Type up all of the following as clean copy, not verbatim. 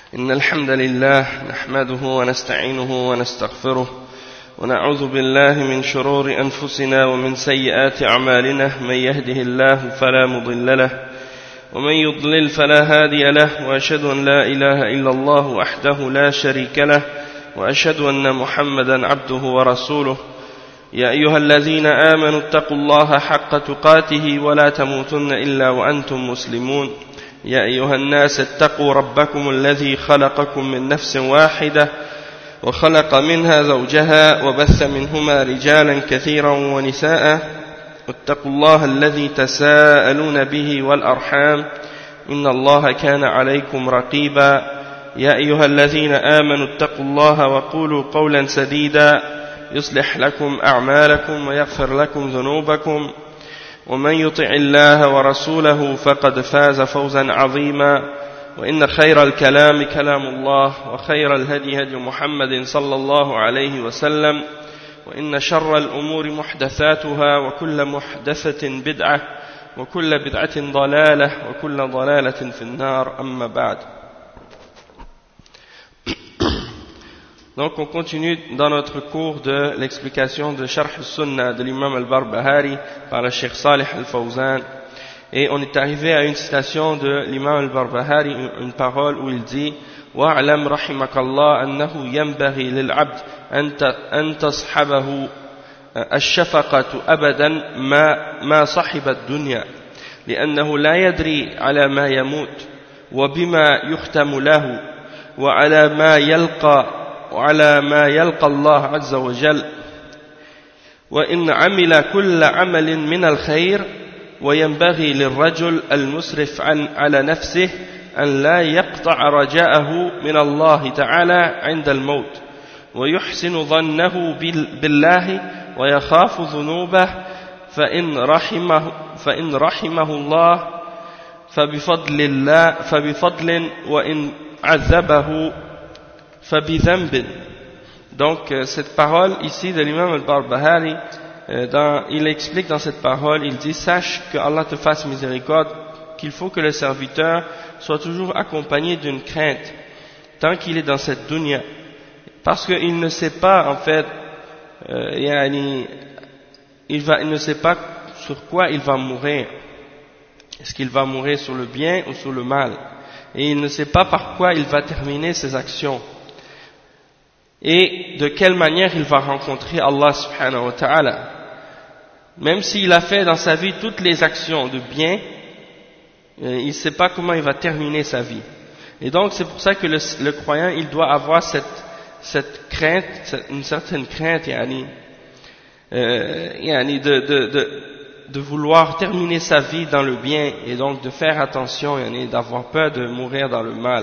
إن الحمد لله نحمده ونستعينه ونستغفره ونعوذ بالله من شرور أنفسنا ومن سيئات أعمالنا من يهده الله فلا مضل له ومن يضلل فلا هادي له وأشهد أن لا إله إلا الله وحده لا شريك له وأشهد أن محمدا عبده ورسوله يا أيها الذين آمنوا اتقوا الله حق تقاته ولا تموتن إلا وأنتم مسلمون يا أيها الناس اتقوا ربكم الذي خلقكم من نفس واحدة وخلق منها زوجها وبث منهما رجالا كثيرا ونساء واتقوا الله الذي تساءلون به والأرحام إن الله كان عليكم رقيبا يا أيها الذين آمنوا اتقوا الله وقولوا قولا سديدا يصلح لكم أعمالكم ويغفر لكم ذنوبكم ومن يطع الله ورسوله فقد فاز فوزا عظيما وإن خير الكلام كلام الله وخير الهدي هدي محمد صلى الله عليه وسلم وإن شر الأمور محدثاتها وكل محدثة بدعة وكل بدعة ضلالة وكل ضلالة في النار أما بعد. Donc on continue dans notre cours de l'explication de Sharh al-Sunnah de l'imam al-Barbahari par le Cheikh Salih al-Fawzan, et on est arrivé à une citation de l'imam al-Barbahari, une parole où il dit وَاعْلَمْ رَحِمَكَ اللَّهُ أَنَّهُ يَنْبَغِي لِلْعَبْدِ أَنْ تَصْحَبَهُ الشَّفَقَةُ أَبَدًا ما صَحِبَ الدُّنْيا لأنه لا يدري على ما يموت وبما يختم له وعلى ما يلقى الله عز وجل وإن عمل كل عمل من الخير وينبغي للرجل المسرف على نفسه أن لا يقطع رجاءه من الله تعالى عند الموت ويحسن ظنه بالله ويخاف ذنوبه فإن رحمه الله فبفضل وإن عذبه فبذنب. Donc cette parole ici de l'imam al-Barbahari, il explique dans cette parole, il dit: sache que Allah te fasse miséricorde, qu'il faut que le serviteur soit toujours accompagné d'une crainte tant qu'il est dans cette dunya, parce qu'il ne sait pas en fait il ne sait pas sur quoi il va mourir. Est-ce qu'il va mourir sur le bien ou sur le mal, et il ne sait pas par quoi il va terminer ses actions et de quelle manière il va rencontrer Allah subhanahu wa ta'ala. Même s'il a fait dans sa vie toutes les actions de bien, il ne sait pas comment il va terminer sa vie. Et donc c'est pour ça que le croyant, il doit avoir cette crainte, une certaine crainte, de vouloir terminer sa vie dans le bien, et donc de faire attention, d'avoir peur de mourir dans le mal.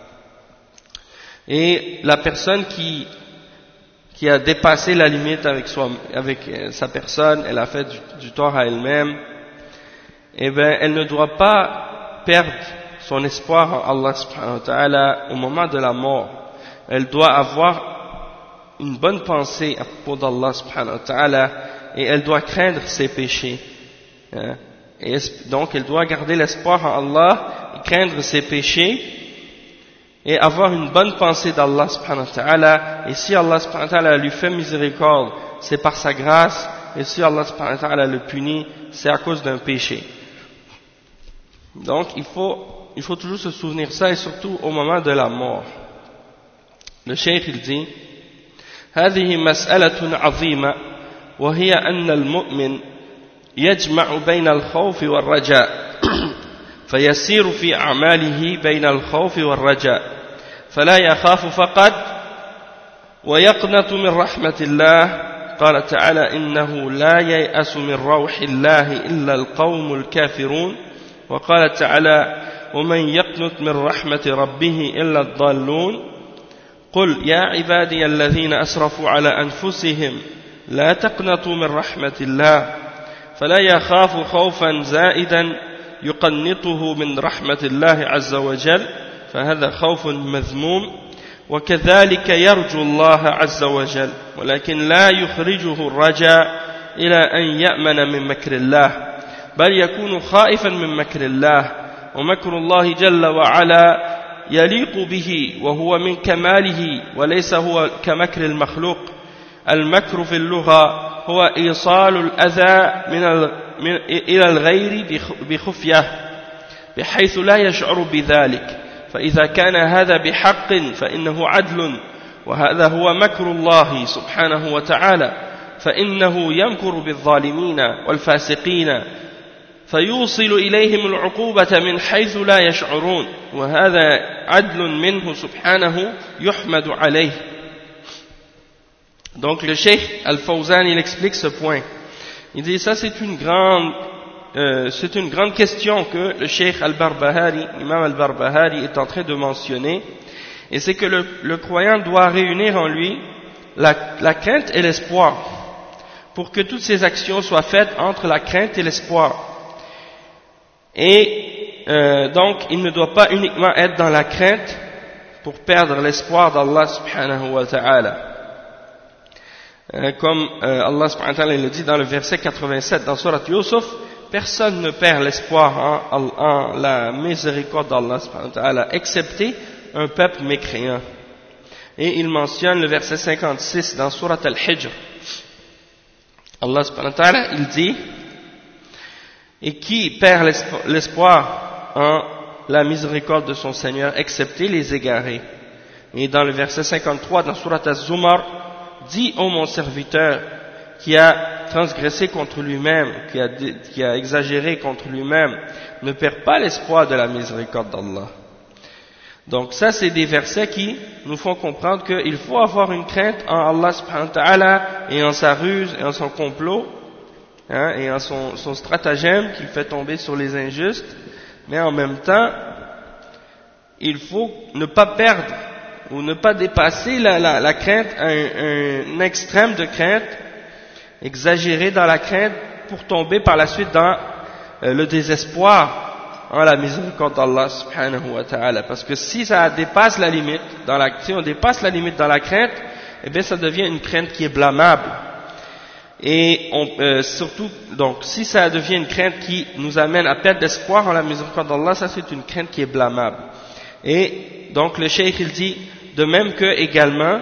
Et la personne qui a dépassé la limite avec sa personne, elle a fait du tort à elle-même, eh bien elle ne doit pas perdre son espoir en Allah subhanahu wa ta'ala au moment de la mort. Elle doit avoir une bonne pensée à propos d'Allah subhanahu wa ta'ala, et elle doit craindre ses péchés. Et donc elle doit garder l'espoir en Allah et craindre ses péchés et avoir une bonne pensée d'Allah subhanahu wa ta'ala. Et si Allah subhanahu wa ta'ala lui fait miséricorde, c'est par sa grâce, et si Allah subhanahu wa ta'ala le punit, c'est à cause d'un péché. Donc il faut toujours se souvenir ça, et surtout au moment de la mort. Le cheikh il dit: هذه مسألة عظيمة وهي أن المؤمن يجمع بين الخوف والرجاء فيسير في أعماله بين الخوف والرجاء فلا يخاف فقط ويقنط من رحمة الله. قال تعالى: إنه لا ييأس من روح الله إلا القوم الكافرون. وقال تعالى: ومن يقنط من رحمة ربه إلا الضالون. قل يا عبادي الذين أسرفوا على أنفسهم لا تقنطوا من رحمة الله فلا يخاف خوفا زائدا يقنطه من رحمة الله عز وجل فهذا خوف مذموم. وكذلك يرجو الله عز وجل ولكن لا يخرجه الرجاء إلى أن يأمن من مكر الله، بل يكون خائفا من مكر الله. ومكر الله جل وعلا يليق به وهو من كماله وليس هو كمكر المخلوق. المكر في اللغة هو إيصال الأذى إلى الغير بخفية بحيث لا يشعر بذلك، فإذا كان هذا بحق فإنه عدل، وهذا هو مكر الله سبحانه وتعالى، فإنه يمكر بالظالمين والفاسقين فيوصل إليهم العقوبة من حيث لا يشعرون، وهذا عدل منه سبحانه يحمد عليه. Donc le Cheikh Al-Fawzan il explique ce point. Il dit ça c'est une grande question que le Cheikh Al-Barbahari, Imam Al-Barbahari est en train de mentionner, et c'est que le croyant doit réunir en lui la crainte et l'espoir pour que toutes ses actions soient faites entre la crainte et l'espoir. Et donc il ne doit pas uniquement être dans la crainte pour perdre l'espoir d'Allah subhanahu wa ta'ala. Comme Allah subhanahu wa ta'ala le dit dans le verset 87 dans Surat Yusuf, personne ne perd l'espoir en la miséricorde d'Allah subhanahu wa ta'ala, excepté un peuple mécréant. Et il mentionne le verset 56 dans Surat Al-Hijr. Allah subhanahu wa ta'ala, il dit: et qui perd l'espoir en la miséricorde de son Seigneur, excepté les égarés. Et dans le verset 53 dans Surat Az-Zumar, dis ô mon serviteur qui a transgressé contre lui-même, qui a exagéré contre lui-même, ne perds pas l'espoir de la miséricorde d'Allah. Donc ça c'est des versets qui nous font comprendre qu'il faut avoir une crainte en Allah subhanahu wa ta'ala et en sa ruse et en son complot, et en son stratagème qu'il fait tomber sur les injustes, mais en même temps il faut ne pas perdre ou ne pas dépasser la crainte, un extrême de crainte, exagéré dans la crainte pour tomber par la suite dans le désespoir en la miséricorde d'Allah subhanahu wa ta'ala. Parce que si ça dépasse la limite, si on dépasse la limite dans la crainte, eh bien ça devient une crainte qui est blâmable. Et surtout, donc, si ça devient une crainte qui nous amène à perdre l'espoir en la miséricorde d'Allah, ça c'est une crainte qui est blâmable. Et donc le cheikh il dit, de même que également,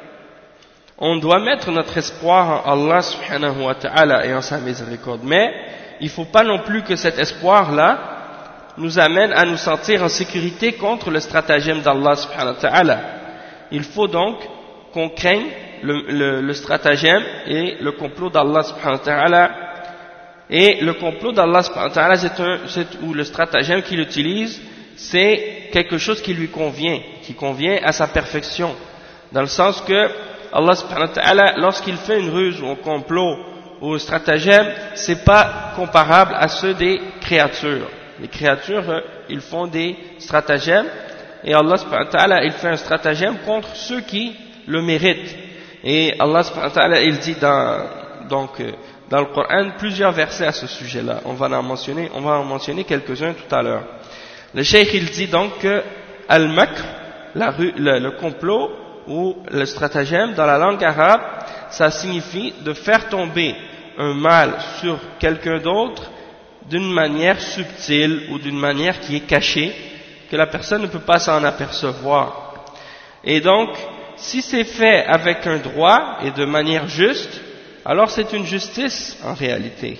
on doit mettre notre espoir en Allah subhanahu wa ta'ala et en sa miséricorde. Mais il ne faut pas non plus que cet espoir-là nous amène à nous sentir en sécurité contre le stratagème d'Allah subhanahu wa ta'ala. Il faut donc qu'on craigne le stratagème et le complot d'Allah subhanahu wa ta'ala. Et le complot d'Allah subhanahu wa ta'ala, ou le stratagème qu'il utilise, c'est quelque chose qui lui convient, qui convient à sa perfection. Dans le sens que Allah subhanahu wa ta'ala, lorsqu'il fait une ruse ou un complot ou un stratagème, c'est pas comparable à ceux des créatures. Les créatures, ils font des stratagèmes, et Allah subhanahu wa ta'ala, il fait un stratagème contre ceux qui le méritent. Et Allah subhanahu wa ta'ala, il dit dans le Coran plusieurs versets à ce sujet-là. On va en mentionner quelques-uns tout à l'heure. Le cheikh il dit donc que al-makr, le complot ou le stratagème dans la langue arabe, ça signifie de faire tomber un mal sur quelqu'un d'autre d'une manière subtile ou d'une manière qui est cachée, que la personne ne peut pas s'en apercevoir. Et donc, si c'est fait avec un droit et de manière juste, alors c'est une justice en réalité.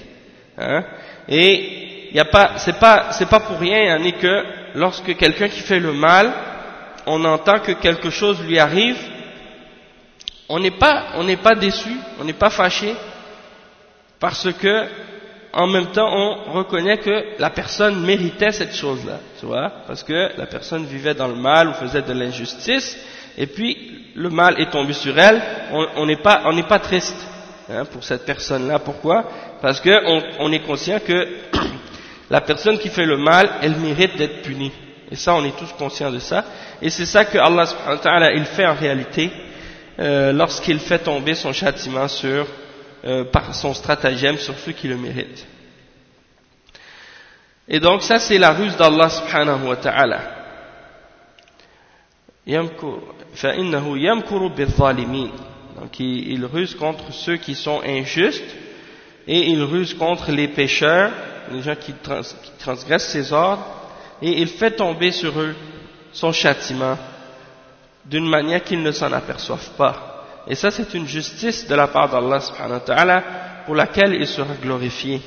Et c'est pas pour rien, n'est que lorsque quelqu'un qui fait le mal, on entend que quelque chose lui arrive, on n'est pas déçu, on n'est pas fâché, parce que en même temps on reconnaît que la personne méritait cette chose-là, tu vois, parce que la personne vivait dans le mal ou faisait de l'injustice, et puis le mal est tombé sur elle, on n'est pas triste pour cette personne-là. Pourquoi? Parce que on est conscient que la personne qui fait le mal, elle mérite d'être punie. Et ça, on est tous conscients de ça. Et c'est ça que Allah subhanahu wa ta'ala, il fait en réalité lorsqu'il fait tomber son châtiment par son stratagème sur ceux qui le méritent. Et donc ça, c'est la ruse d'Allah subhanahu wa ta'ala. فَإِنَّهُ يَمْكُرُ بِالظَّالِمِينَ. Donc il ruse contre ceux qui sont injustes, et il ruse contre les pécheurs, les gens qui transgressent ses ordres, et il fait tomber sur eux son châtiment d'une manière qu'ils ne s'en aperçoivent pas. Et ça, c'est une justice de la part d'Allah subhanahu wa ta'ala pour laquelle il sera glorifié.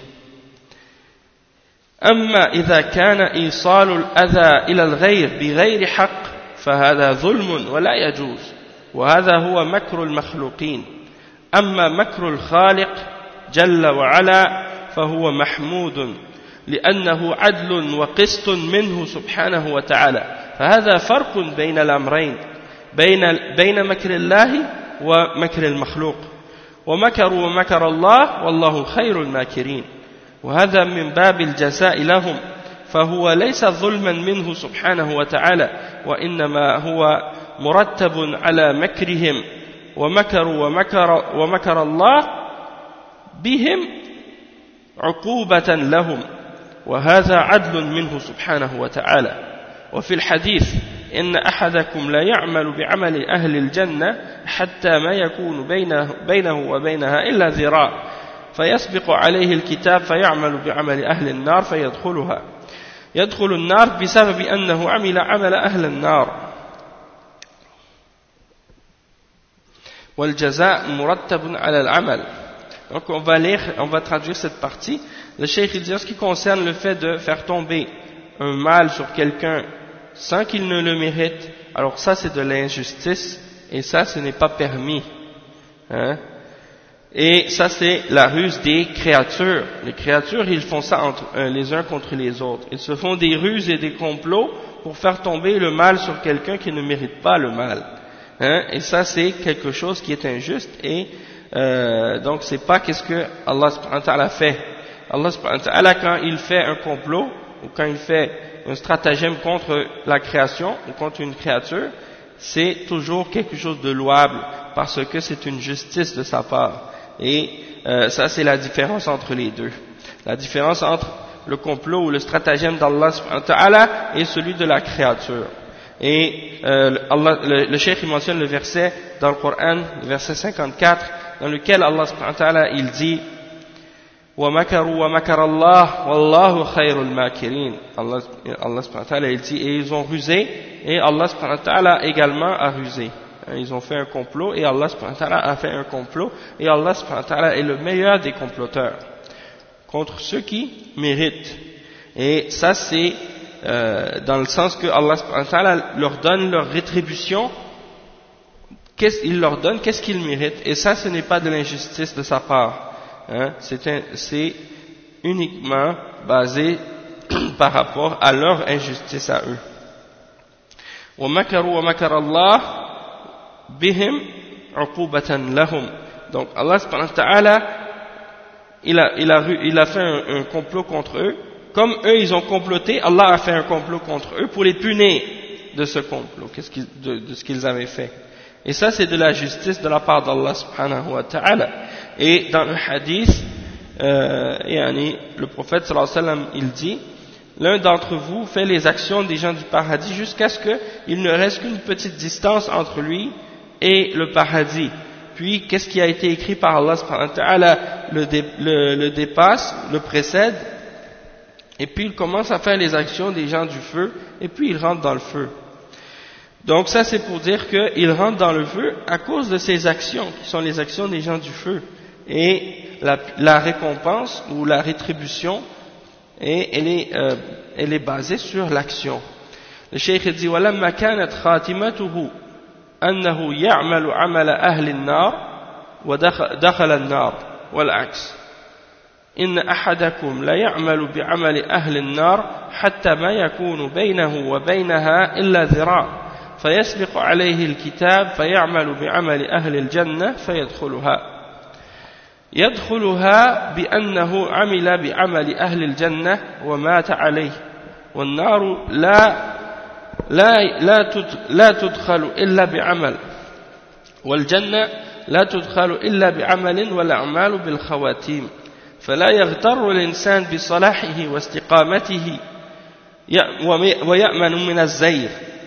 أما إذا كان إيصال الأذى إلى الغير بغير حق فهذا ظلم ولا يجوز وهذا هو مكر المخلوقين أما مكر الخالق جل وعلا فهو محمود لأنه عدل وقسط منه سبحانه وتعالى فهذا فرق بين الأمرين بين مكر الله ومكر المخلوق ومكروا ومكر الله والله خير الماكرين وهذا من باب الجزاء لهم فهو ليس ظلما منه سبحانه وتعالى وإنما هو مرتب على مكرهم ومكروا ومكر الله بهم عقوبة لهم وهذا عدل منه سبحانه وتعالى وفي الحديث إن أحدكم لا يعمل بعمل أهل الجنة حتى ما يكون بينه وبينها إلا ذراع فيسبق عليه الكتاب فيعمل بعمل أهل النار فيدخلها يدخل النار بسبب أنه عمل عمل أهل النار والجزاء مرتب على العمل. Donc on va traduire cette partie. Le cheikh il dit en ce qui concerne le fait de faire tomber un mal sur quelqu'un sans qu'il ne le mérite, alors ça c'est de l'injustice et ça ce n'est pas permis. Hein? Et ça c'est la ruse des créatures. Les créatures ils font ça les uns contre les autres. Ils se font des ruses et des complots pour faire tomber le mal sur quelqu'un qui ne mérite pas le mal. Hein? Et ça c'est quelque chose qui est injuste et donc c'est pas qu'est-ce que Allah subhanahu wa ta'ala fait. Allah subhanahu wa ta'ala quand il fait un complot ou quand il fait un stratagème contre la création ou contre une créature, c'est toujours quelque chose de louable parce que c'est une justice de sa part. Et ça c'est la différence entre les deux. La différence entre le complot ou le stratagème d'Allah subhanahu wa ta'ala et celui de la créature. Et le cheikh il mentionne le verset dans le Coran, le verset 54, dans lequel Allah subhanahu wa ta'ala il dit وَمَكَرُوا وَمَكَرَ اللَّهُ وَاللَّهُ خَيْرُ الْمَاكِرِينَ. Allah subhanahu wa ta'ala il dit et ils ont rusé et Allah subhanahu wa ta'ala également a rusé. Ils ont fait un complot et Allah subhanahu wa ta'ala a fait un complot et Allah subhanahu wa ta'ala est le meilleur des comploteurs contre ceux qui méritent. Et ça c'est dans le sens que Allah subhanahu wa ta'ala leur donne leur rétribution, il leur donne qu'est-ce qu'ils méritent et ça ce n'est pas de l'injustice de sa part. Hein, c'est uniquement basé par rapport à leur injustice à eux. وَمَكَرُوا وَمَكَرَ اللَّهُ بِهِمْ عُقُوبَةً لَهُمْ. Donc Allah subhanahu wa ta'ala il a fait un complot contre eux. Comme eux ils ont comploté, Allah a fait un complot contre eux pour les punir de ce complot, de ce qu'ils avaient fait. Et ça c'est de la justice de la part d'Allah subhanahu wa ta'ala. Et dans le hadith, le prophète sallallahu alayhi wa sallam il dit l'un d'entre vous fait les actions des gens du paradis jusqu'à ce qu'il ne reste qu'une petite distance entre lui et le paradis. Puis qu'est-ce qui a été écrit par Allah subhanahu wa ta'ala le dépasse, le précède, et puis il commence à faire les actions des gens du feu, et puis il rentre dans le feu. Donc ça c'est pour dire qu'il rentre dans le feu à cause de ses actions, qui sont les actions des gens du feu. Et la récompense ou la rétribution, elle est basée sur l'action. Le cheikh dit وَلَمَّا كَانَتْ خَاتِمَتُهُ أَنَّهُ يَعْمَلُ عَمَلَ أَهْلِ النَّارِ وَدَخَلَ النَّارِ وَالْعَكْسِ إِنَّ أَحَدَكُمْ لَا يَعْمَلُ بِعَمَلِ أَهْلِ النَّارِ حَتَّى مَا يَكُونُ بَيْنَهُ وَبَيْنَهَا إِلَّا ذِرَاعٌ فيسبق عليه الكتاب فيعمل بعمل أهل الجنة يدخلها بأنه عمل بعمل أهل الجنة ومات عليه والنار لا تدخل إلا بعمل والجنة لا تدخل إلا بعمل والأعمال بالخواتيم فلا يغتر الإنسان بصلاحه واستقامته ويأمن من الزيغ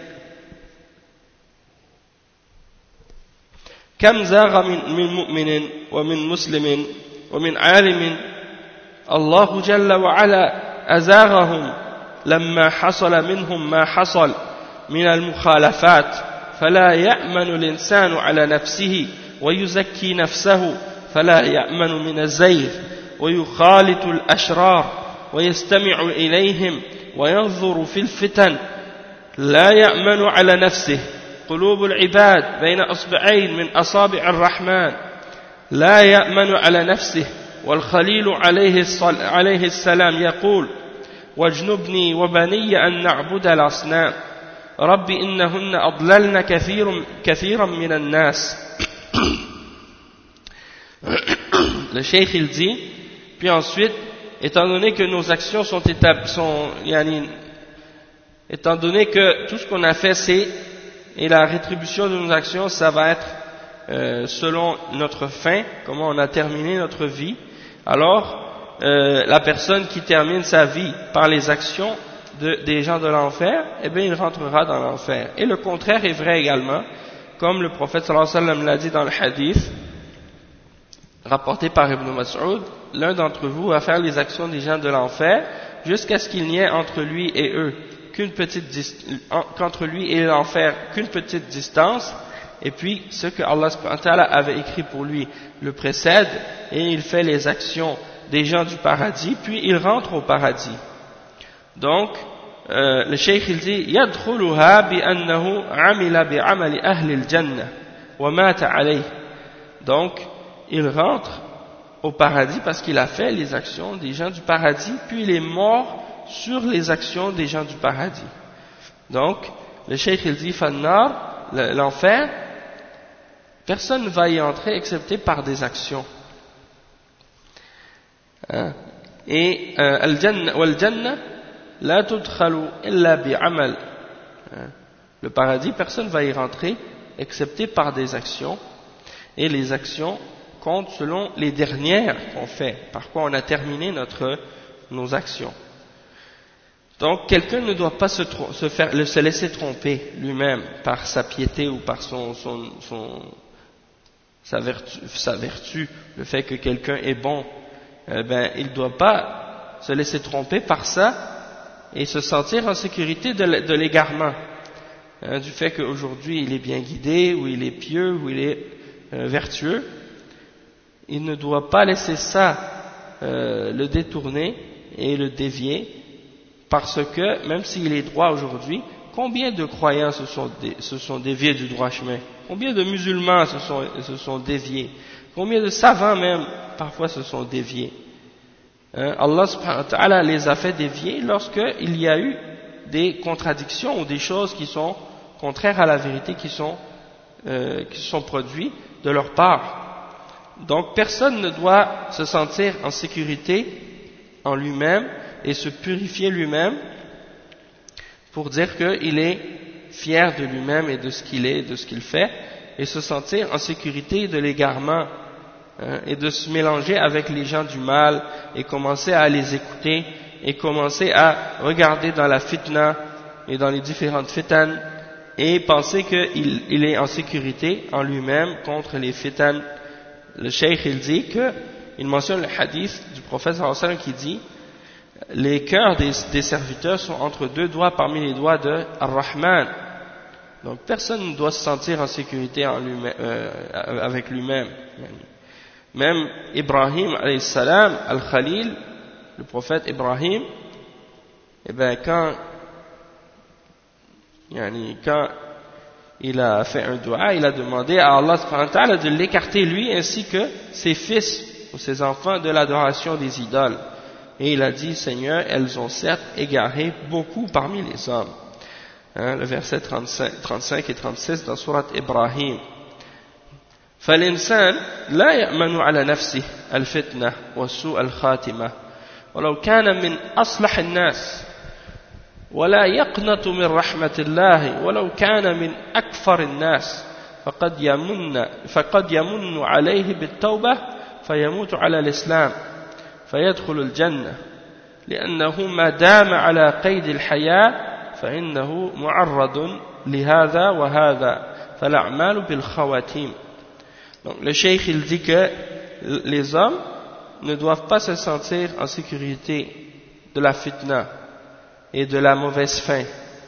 كم زاغ من مؤمن ومن مسلم ومن عالم الله جل وعلا أزاغهم لما حصل منهم ما حصل من المخالفات فلا يأمن الإنسان على نفسه ويزكي نفسه فلا يأمن من الزيغ ويخالط الأشرار ويستمع إليهم وينظر في الفتن لا يأمن على نفسه قلوب العباد بين أصبعين من أصابع الرحمن لا يأمن على نفسه والخليل عليه السلام يقول واجنبني وبني أن نعبد الأصنام رب إنهن أضللن كثيرا من الناس. Le cheikh il dit, puis ensuite, étant donné que nos actions étant donné que tout ce qu'on a fait et la rétribution de nos actions, ça va être selon notre fin, comment on a terminé notre vie, alors la personne qui termine sa vie par les actions des gens de l'enfer, eh bien il rentrera dans l'enfer. Et le contraire est vrai également, comme le prophète sallallahu alayhi wa sallam l'a dit dans le hadith rapporté par Ibn Mas'ud, l'un d'entre vous va faire les actions des gens de l'enfer jusqu'à ce qu'il n'y ait entre lui et eux qu'entre lui et l'enfer qu'une petite distance, et puis ce que Allah subhanahu wa ta'ala avait écrit pour lui le précède, et il fait les actions des gens du paradis, puis il rentre au paradis. Donc le cheikh il dit yadkhuluha bi annahu amila bi amali ahli al-jannah wa mata alayh. Donc il rentre au paradis parce qu'il a fait les actions des gens du paradis, puis il est mort sur les actions des gens du paradis. Donc le cheikh il dit fannar, l'enfer, personne ne va y entrer excepté par des actions. Et al-jannah la tudkhalu illa bi'amal. Le paradis, personne ne va y rentrer excepté par des actions, et les actions comptent selon les dernières qu'on fait, par quoi on a terminé nos actions. Donc quelqu'un ne doit pas se laisser tromper lui-même par sa piété ou par sa vertu, le fait que quelqu'un est bon. Il ne doit pas se laisser tromper par ça et se sentir en sécurité de l'égarement, du fait qu'aujourd'hui il est bien guidé, ou il est pieux, ou il est vertueux. Il ne doit pas laisser ça le détourner et le dévier, parce que même s'il est droit aujourd'hui, combien de croyants se sont déviés du droit chemin? Combien de musulmans se sont déviés? Combien de savants même parfois se sont déviés? Allah subhanahu wa ta'ala les a fait dévier lorsqu'il y a eu des contradictions ou des choses qui sont contraires à la vérité qui sont produites de leur part. Donc personne ne doit se sentir en sécurité en lui-même et se purifier lui-même pour dire qu'il est fier de lui-même et de ce qu'il est, de ce qu'il fait, et se sentir en sécurité de l'égarement, et de se mélanger avec les gens du mal et commencer à les écouter et commencer à regarder dans la fitna et dans les différentes fitanes et penser qu'il est en sécurité en lui-même contre les fitanes. Le cheikh il dit il mentionne le hadith du prophète sallallahu alayhi wa sallam qui dit les cœurs des serviteurs sont entre deux doigts parmi les doigts de Ar-Rahman. Donc personne ne doit se sentir en sécurité en lui-même, avec lui-même. Même Ibrahim alayhi salam, Al-Khalil, le prophète Ibrahim, eh bien quand il a fait un dua, il a demandé à Allah subhanahu wa ta'ala de l'écarter lui ainsi que ses fils ou ses enfants de l'adoration des idoles. Et il a dit, Seigneur, elles ont certes égaré beaucoup parmi les hommes. Le verset 35 et 36 dans sourate Ibrahim. فالإنسان لا يأمن على نفسه الفتنة وسوء الخاتمة ولو كان من أصلح الناس ولا يقنط من رحمة الله ولو كان من أكفر الناس فقد يمن عليه بالتوبة فيموت على الإسلام فيدخل الجنة لأنه ما دام على قيد الحياة فإنه معرض لهذا وهذا فالأعمال بالخواتيم. Donc le cheikh il dit que les hommes ne doivent pas se sentir en sécurité de la fitna et de la mauvaise fin,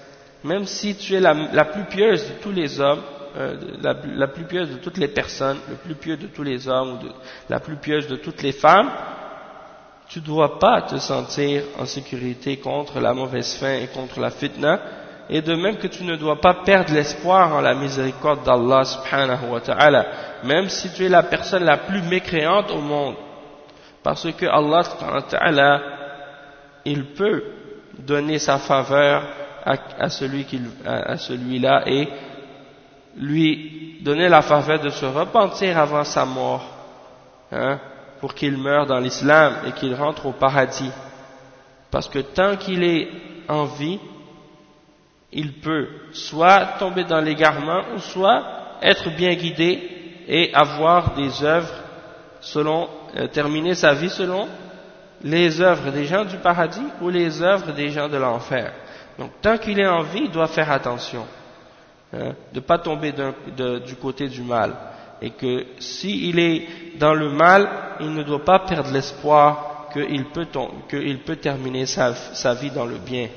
même si tu es la plus pieuse de tous les hommes, la plus pieuse de toutes les personnes, le plus pieux de tous les hommes, ou la plus pieuse de toutes les femmes, tu ne dois pas te sentir en sécurité contre la mauvaise fin et contre la fitna, et de même que tu ne dois pas perdre l'espoir en la miséricorde d'Allah subhanahu wa ta'ala, même si tu es la personne la plus mécréante au monde, parce que Allah subhanahu wa ta'ala, il peut donner sa faveur à celui-là et lui donner la faveur de se repentir avant sa mort, hein, pour qu'il meure dans l'islam et qu'il rentre au paradis. Parce que tant qu'il est en vie, il peut soit tomber dans l'égarement ou soit être bien guidé et avoir des œuvres terminer sa vie selon les œuvres des gens du paradis ou les œuvres des gens de l'enfer. Donc tant qu'il est en vie, il doit faire attention, hein, de ne pas tomber du côté du mal. Et que s'il est dans le mal, il ne doit pas perdre l'espoir qu'il peut terminer sa vie dans le bien.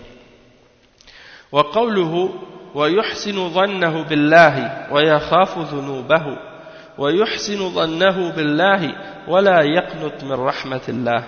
وقوله ويحسن ظنه بالله ويخاف ذنوبه ويحسن ظنه بالله ولا يقنط من رحمة الله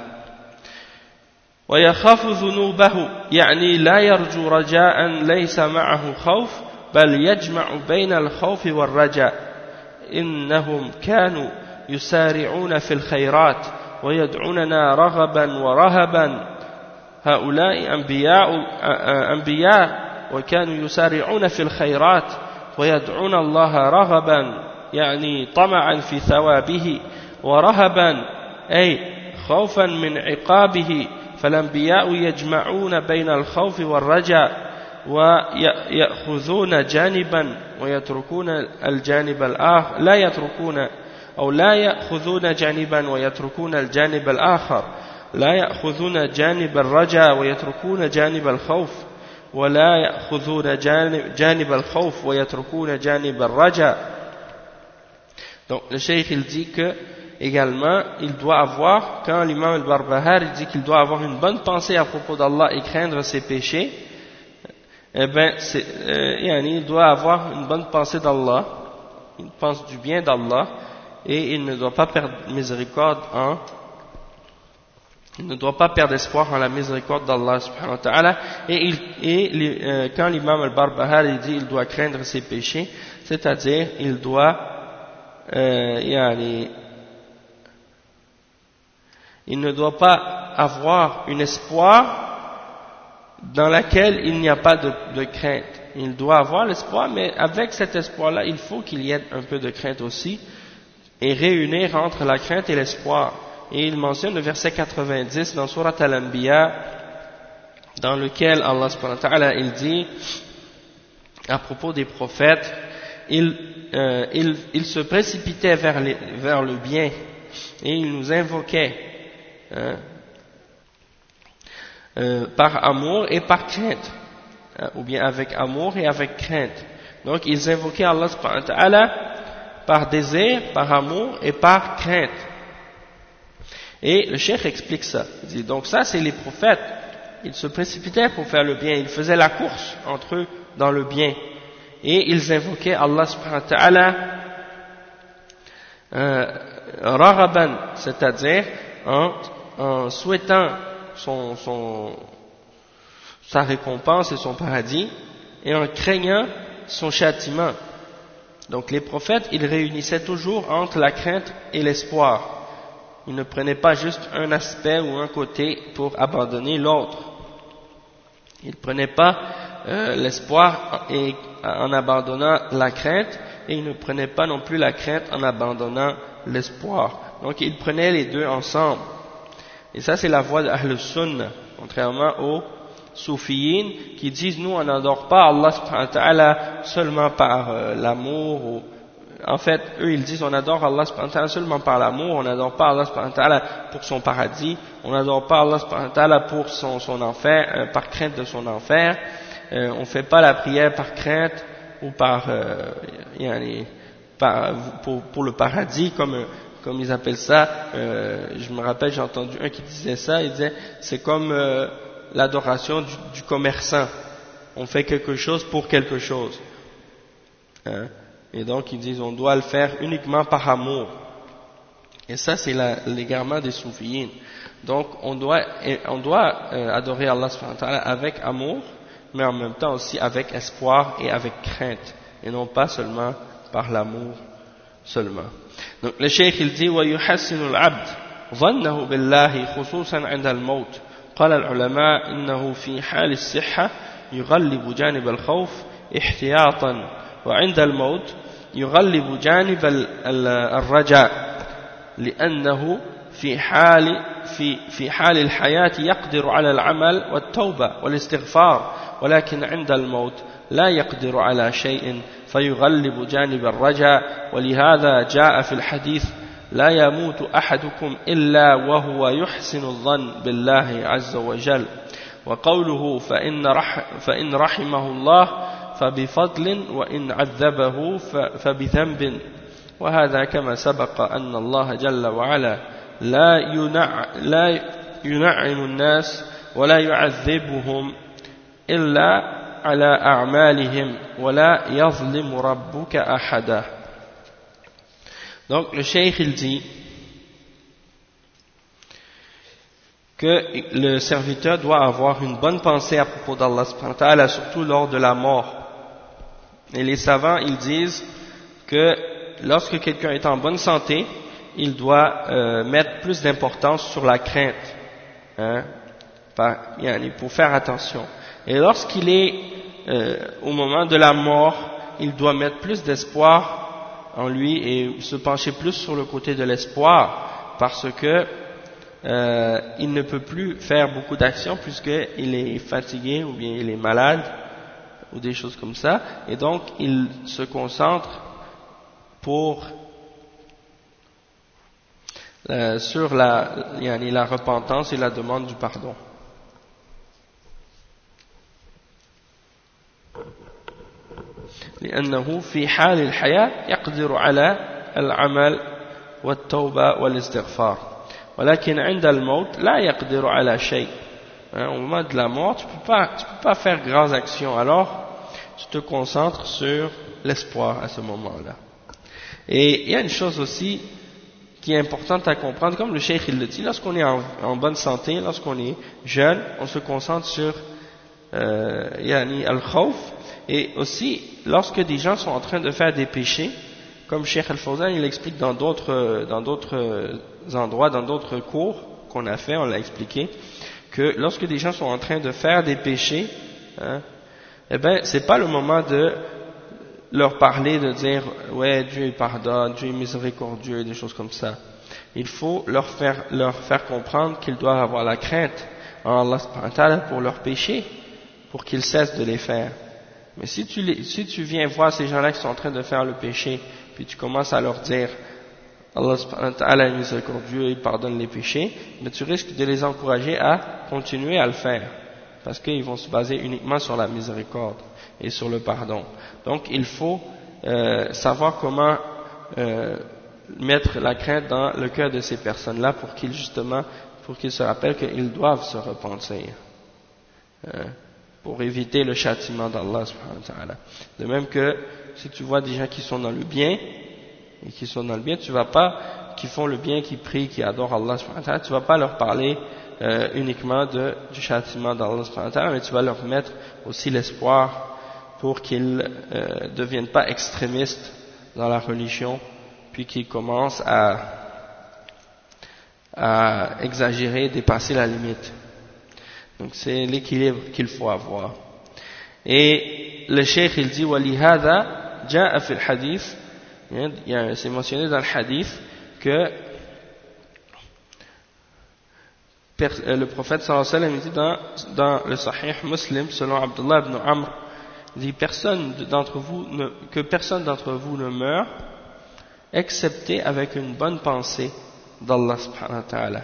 ويخاف ذنوبه يعني لا يرجو رجاء ليس معه خوف بل يجمع بين الخوف والرجاء إنهم كانوا يسارعون في الخيرات ويدعوننا رغبا ورهبا هؤلاء أنبياء وكانوا يسارعون في الخيرات ويدعون الله رغبا يعني طمعا في ثوابه ورهبا أي خوفا من عقابه فالأنبياء يجمعون بين الخوف والرجاء ويأخذون جانبا ويتركون الجانب الآخر لا يأخذون جانبا ويتركون الجانب الآخر لا يأخذون جانب الرجاء ويتركون جانب الخوف ولا يأخذون جانب الخوف ويتركون جانب الرجاء. Donc le cheikh il dit que également il doit avoir, quand l'imam al-Barbahar il dit qu'il doit avoir une bonne pensée à propos d'Allah et craindre ses péchés, eh bien il doit avoir une bonne pensée d'Allah, il pense du bien d'Allah et il ne doit pas perdre miséricorde il ne doit pas perdre espoir en la miséricorde d'Allah subhanahu wa ta'ala. Et quand l'imam al-Barbahar il dit il doit craindre ses péchés, c'est-à-dire il doit il ne doit pas avoir un espoir dans lequel il n'y a pas de crainte. Il doit avoir l'espoir, mais avec cet espoir-là, il faut qu'il y ait un peu de crainte aussi, et réunir entre la crainte et l'espoir. Et il mentionne le verset 90 dans Surat Al-Anbiya, dans lequel Allah subhanahu wa ta'ala il dit à propos des prophètes, ils se précipitaient vers le bien et ils nous invoquaient par amour et par crainte, ou bien avec amour et avec crainte. Donc ils invoquaient Allah subhanahu wa ta'ala par désir, par amour et par crainte. Et le cheikh explique ça. Il dit, donc ça c'est les prophètes. Ils se précipitaient pour faire le bien. Ils faisaient la course entre eux dans le bien. Et ils invoquaient Allah subhanahu wa ta'ala raghaban, c'est-à-dire en souhaitant sa récompense et son paradis, et en craignant son châtiment. Donc les prophètes, ils réunissaient toujours entre la crainte et l'espoir. Ils ne prenaient pas juste un aspect ou un côté pour abandonner l'autre. Ils ne prenaient pas l'espoir en abandonnant la crainte, et ils ne prenaient pas non plus la crainte en abandonnant l'espoir. Donc ils prenaient les deux ensemble. Et ça c'est la voie d'Ahl Sunnah, contrairement aux Soufiyin qui disent nous on n'adore pas Allah subhanahu wa ta'ala seulement par l'amour. En fait, eux ils disent on adore Allah subhanahu wa ta'ala seulement par l'amour, on n'adore pas Allah subhanahu wa ta'ala pour son paradis, on n'adore pas Allah subhanahu wa ta'ala pour son enfer, par crainte de son enfer, on ne fait pas la prière par crainte ou pour le paradis comme ils appellent ça. Je me rappelle, j'ai entendu un qui disait ça, il disait c'est comme l'adoration du commerçant. on fait quelque chose pour quelque chose. Hein? Et donc ils disent on doit le faire uniquement par amour. Et ça c'est l'égarement des soufiyines. Donc on doit adorer Allah subhanahu wa ta'ala avec amour, mais en même temps aussi avec espoir et avec crainte, et non pas seulement par l'amour seulement. Donc le cheikh il dit ويحسن العبد ظنه بالله خصوصا عند الموت. قال العلماء إنه في حال الصحة يغلب جانب الخوف احتياطا، وعند الموت يغلب جانب الرجاء، لأنه في حال الحياة يقدر على العمل والتوبة والاستغفار، ولكن عند الموت لا يقدر على شيء فيغلب جانب الرجاء. ولهذا جاء في الحديث لا يموت أحدكم إلا وهو يحسن الظن بالله عز وجل. وقوله فإن رحمه الله فبفضل وإن عذبه فبذنب. وهذا كما سبق أن الله جل وعلا لا ينعم الناس ولا يعذبهم إلا على أعمالهم ولا يظلم ربك أحدا. Donc le cheikh il dit que le serviteur doit avoir une bonne pensée à propos d'Allah subhanahu wa ta'ala, surtout lors de la mort. Et les savants ils disent que lorsque quelqu'un est en bonne santé, il doit mettre plus d'importance sur la crainte, hein, pour faire attention. Et lorsqu'il est au moment de la mort, il doit mettre plus d'espoir en lui et se pencher plus sur le côté de l'espoir, parce que il ne peut plus faire beaucoup d'actions puisqu'il est fatigué ou bien il est malade ou des choses comme ça, et donc il se concentre sur la repentance et la demande du pardon. لأنه في حال الحياة يقدر على العمل والتوبة والاستغفار، ولكن عند الموت لا يقدر على شيء. Au moment de la mort, tu peux pas faire grandes actions, alors tu te concentres sur l'espoir à ce moment-là. Et il y a une chose aussi qui est importante à comprendre, comme le cheikh il le dit, lorsqu'on est en bonne santé, lorsqu'on est jeune, on se concentre sur al-khawf. Et aussi, lorsque des gens sont en train de faire des péchés, comme Cheikh Al-Fawzan, il explique dans d'autres endroits, dans d'autres cours qu'on a fait, on l'a expliqué, que lorsque des gens sont en train de faire des péchés, hein, eh ben, c'est pas le moment de leur parler, de dire, ouais, Dieu pardonne, Dieu est miséricordieux, des choses comme ça. Il faut leur faire comprendre qu'ils doivent avoir la crainte en Allah subhanahu wa ta'ala pour leurs péchés, pour qu'ils cessent de les faire. Mais si tu viens voir ces gens-là qui sont en train de faire le péché, puis tu commences à leur dire Allah subhanahu wa ta'ala est miséricordieux, il pardonne les péchés, mais tu risques de les encourager à continuer à le faire, parce qu'ils vont se baser uniquement sur la miséricorde et sur le pardon. Donc il faut savoir comment mettre la crainte dans le cœur de ces personnes-là pour qu'ils se rappellent qu'ils doivent se repentir. Pour éviter le châtiment d'Allah subhanahu wa ta'ala. De même que si tu vois des gens qui sont dans le bien, qui font le bien, qui prient, qui adorent Allah subhanahu wa ta'ala, tu vas pas leur parler uniquement du châtiment d'Allah subhanahu wa ta'ala, mais tu vas leur mettre aussi l'espoir pour qu'ils ne deviennent pas extrémistes dans la religion, puis qu'ils commencent à exagérer, dépasser la limite. Donc c'est l'équilibre qu'il faut avoir. Et le cheikh il dit وَلِهَذَا جَاءَ فِي الْحَدِيث, c'est mentionné dans le hadith que le prophète sallallahu alayhi wa sallam dit dans le Sahih Muslim, selon Abdullah ibn Amr, il dit que personne d'entre vous ne meurt excepté avec une bonne pensée d'Allah subhanahu wa ta'ala.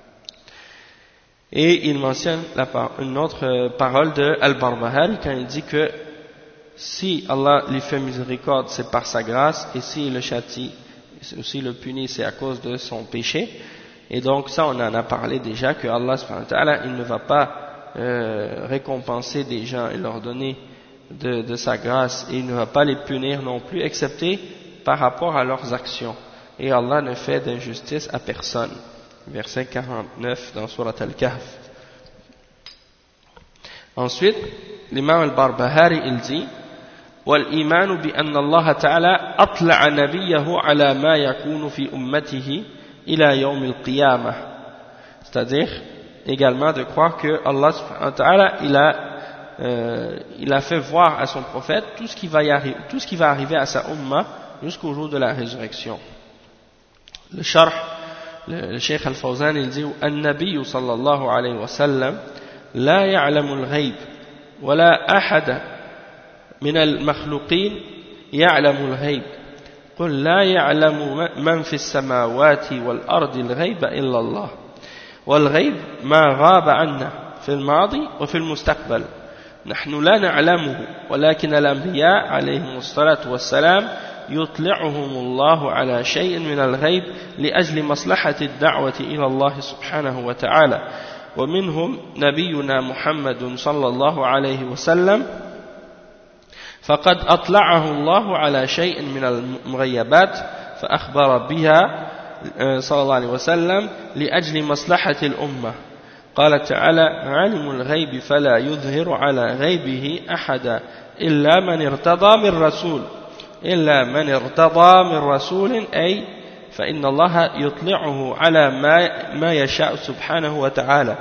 Et il mentionne une autre parole de Al-Barbahari quand il dit que si Allah lui fait miséricorde, c'est par sa grâce, et s'il le châtie, s'il le punit, c'est à cause de son péché. Et donc ça, on en a parlé déjà, que Allah subhanahu wa ta'ala, il ne va pas récompenser des gens et leur donner de sa grâce, et il ne va pas les punir non plus, excepté par rapport à leurs actions. Et Allah ne fait d'injustice à personne. Verset 49 dans Surat Al-Kahf. Ensuite, l'imam al-Barbahari, il dit: وَالْإِيمَانُ بِأَنَّ اللَّهَ تَعَالَى أَطْلَعَ نَبِيَّهُ عَلَى مَا يَكُونُ فِي أُمَّتِهِ إِلَى يَوْمِ الْقِيَامَةِ. C'est-à-dire, également de croire que Allah subhanahu wa ta'ala, il a fait voir à son prophète tout ce qui va arriver à sa umma jusqu'au jour de la résurrection. Le sharh, le Cheikh Al-Fawzan, il dit: النبي صلى الله عليه وسلم لا يعلم الغيب ولا أحد من المخلوقين يعلم الغيب قل لا يعلم من في السماوات والأرض الغيب إلا الله والغيب ما غاب عنا في الماضي وفي المستقبل نحن لا نعلمه ولكن الأنبياء عليهم الصلاة والسلام يطلعهم الله على شيء من الغيب لأجل مصلحة الدعوة إلى الله سبحانه وتعالى ومنهم نبينا محمد صلى الله عليه وسلم فقد أطلعه الله على شيء من المغيبات فأخبر بها صلى الله عليه وسلم لأجل مصلحة الأمة قال تعالى عالم الغيب فلا يظهر على غيبه أحدا إلا من ارتضى من رسول أي فإن الله يطلعه على ما يشاء سبحانه وتعالى.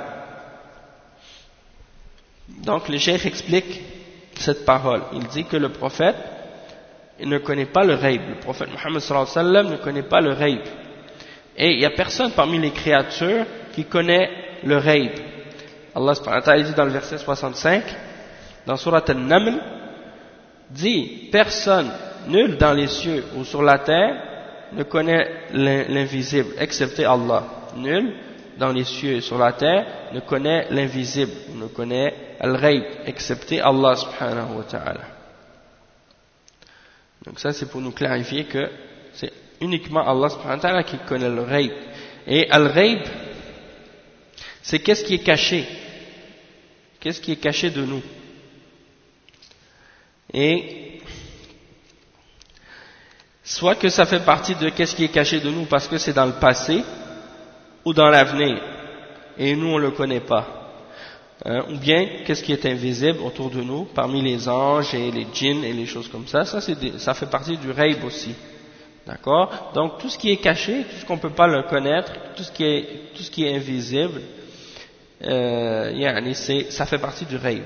Donc le cheikh explique cette parole. Il dit que le prophète ne connaît pas le ghaib. Le prophète Mohammed sallallahu alayhi wa sallam ne connaît pas le ghaib. Et il n'y a personne parmi les créatures qui connaît le ghaib. Allah subhanahu wa ta'ala dit dans le verset 65, dans Surat Al-Naml, dit: personne, nul dans les cieux ou sur la terre ne connaît l'invisible, excepté Allah. Nul dans les cieux et sur la terre ne connaît l'invisible, ne connaît al-ghaib, excepté Allah subhanahu wa ta'ala. Donc ça c'est pour nous clarifier que c'est uniquement Allah subhanahu wa ta'ala qui connaît le ghaib. Et al-ghaib, c'est qu'est-ce qui est caché, qu'est-ce qui est caché de nous. Et soit que ça fait partie de qu'est-ce qui est caché de nous parce que c'est dans le passé ou dans l'avenir et nous on ne le connaît pas, ou bien qu'est-ce qui est invisible autour de nous parmi les anges et les djinns et les choses comme ça, ça fait partie du ghaib aussi, d'accord. Donc tout ce qui est caché, tout ce qu'on ne peut pas le connaître, tout ce qui est invisible, ça fait partie du ghaib.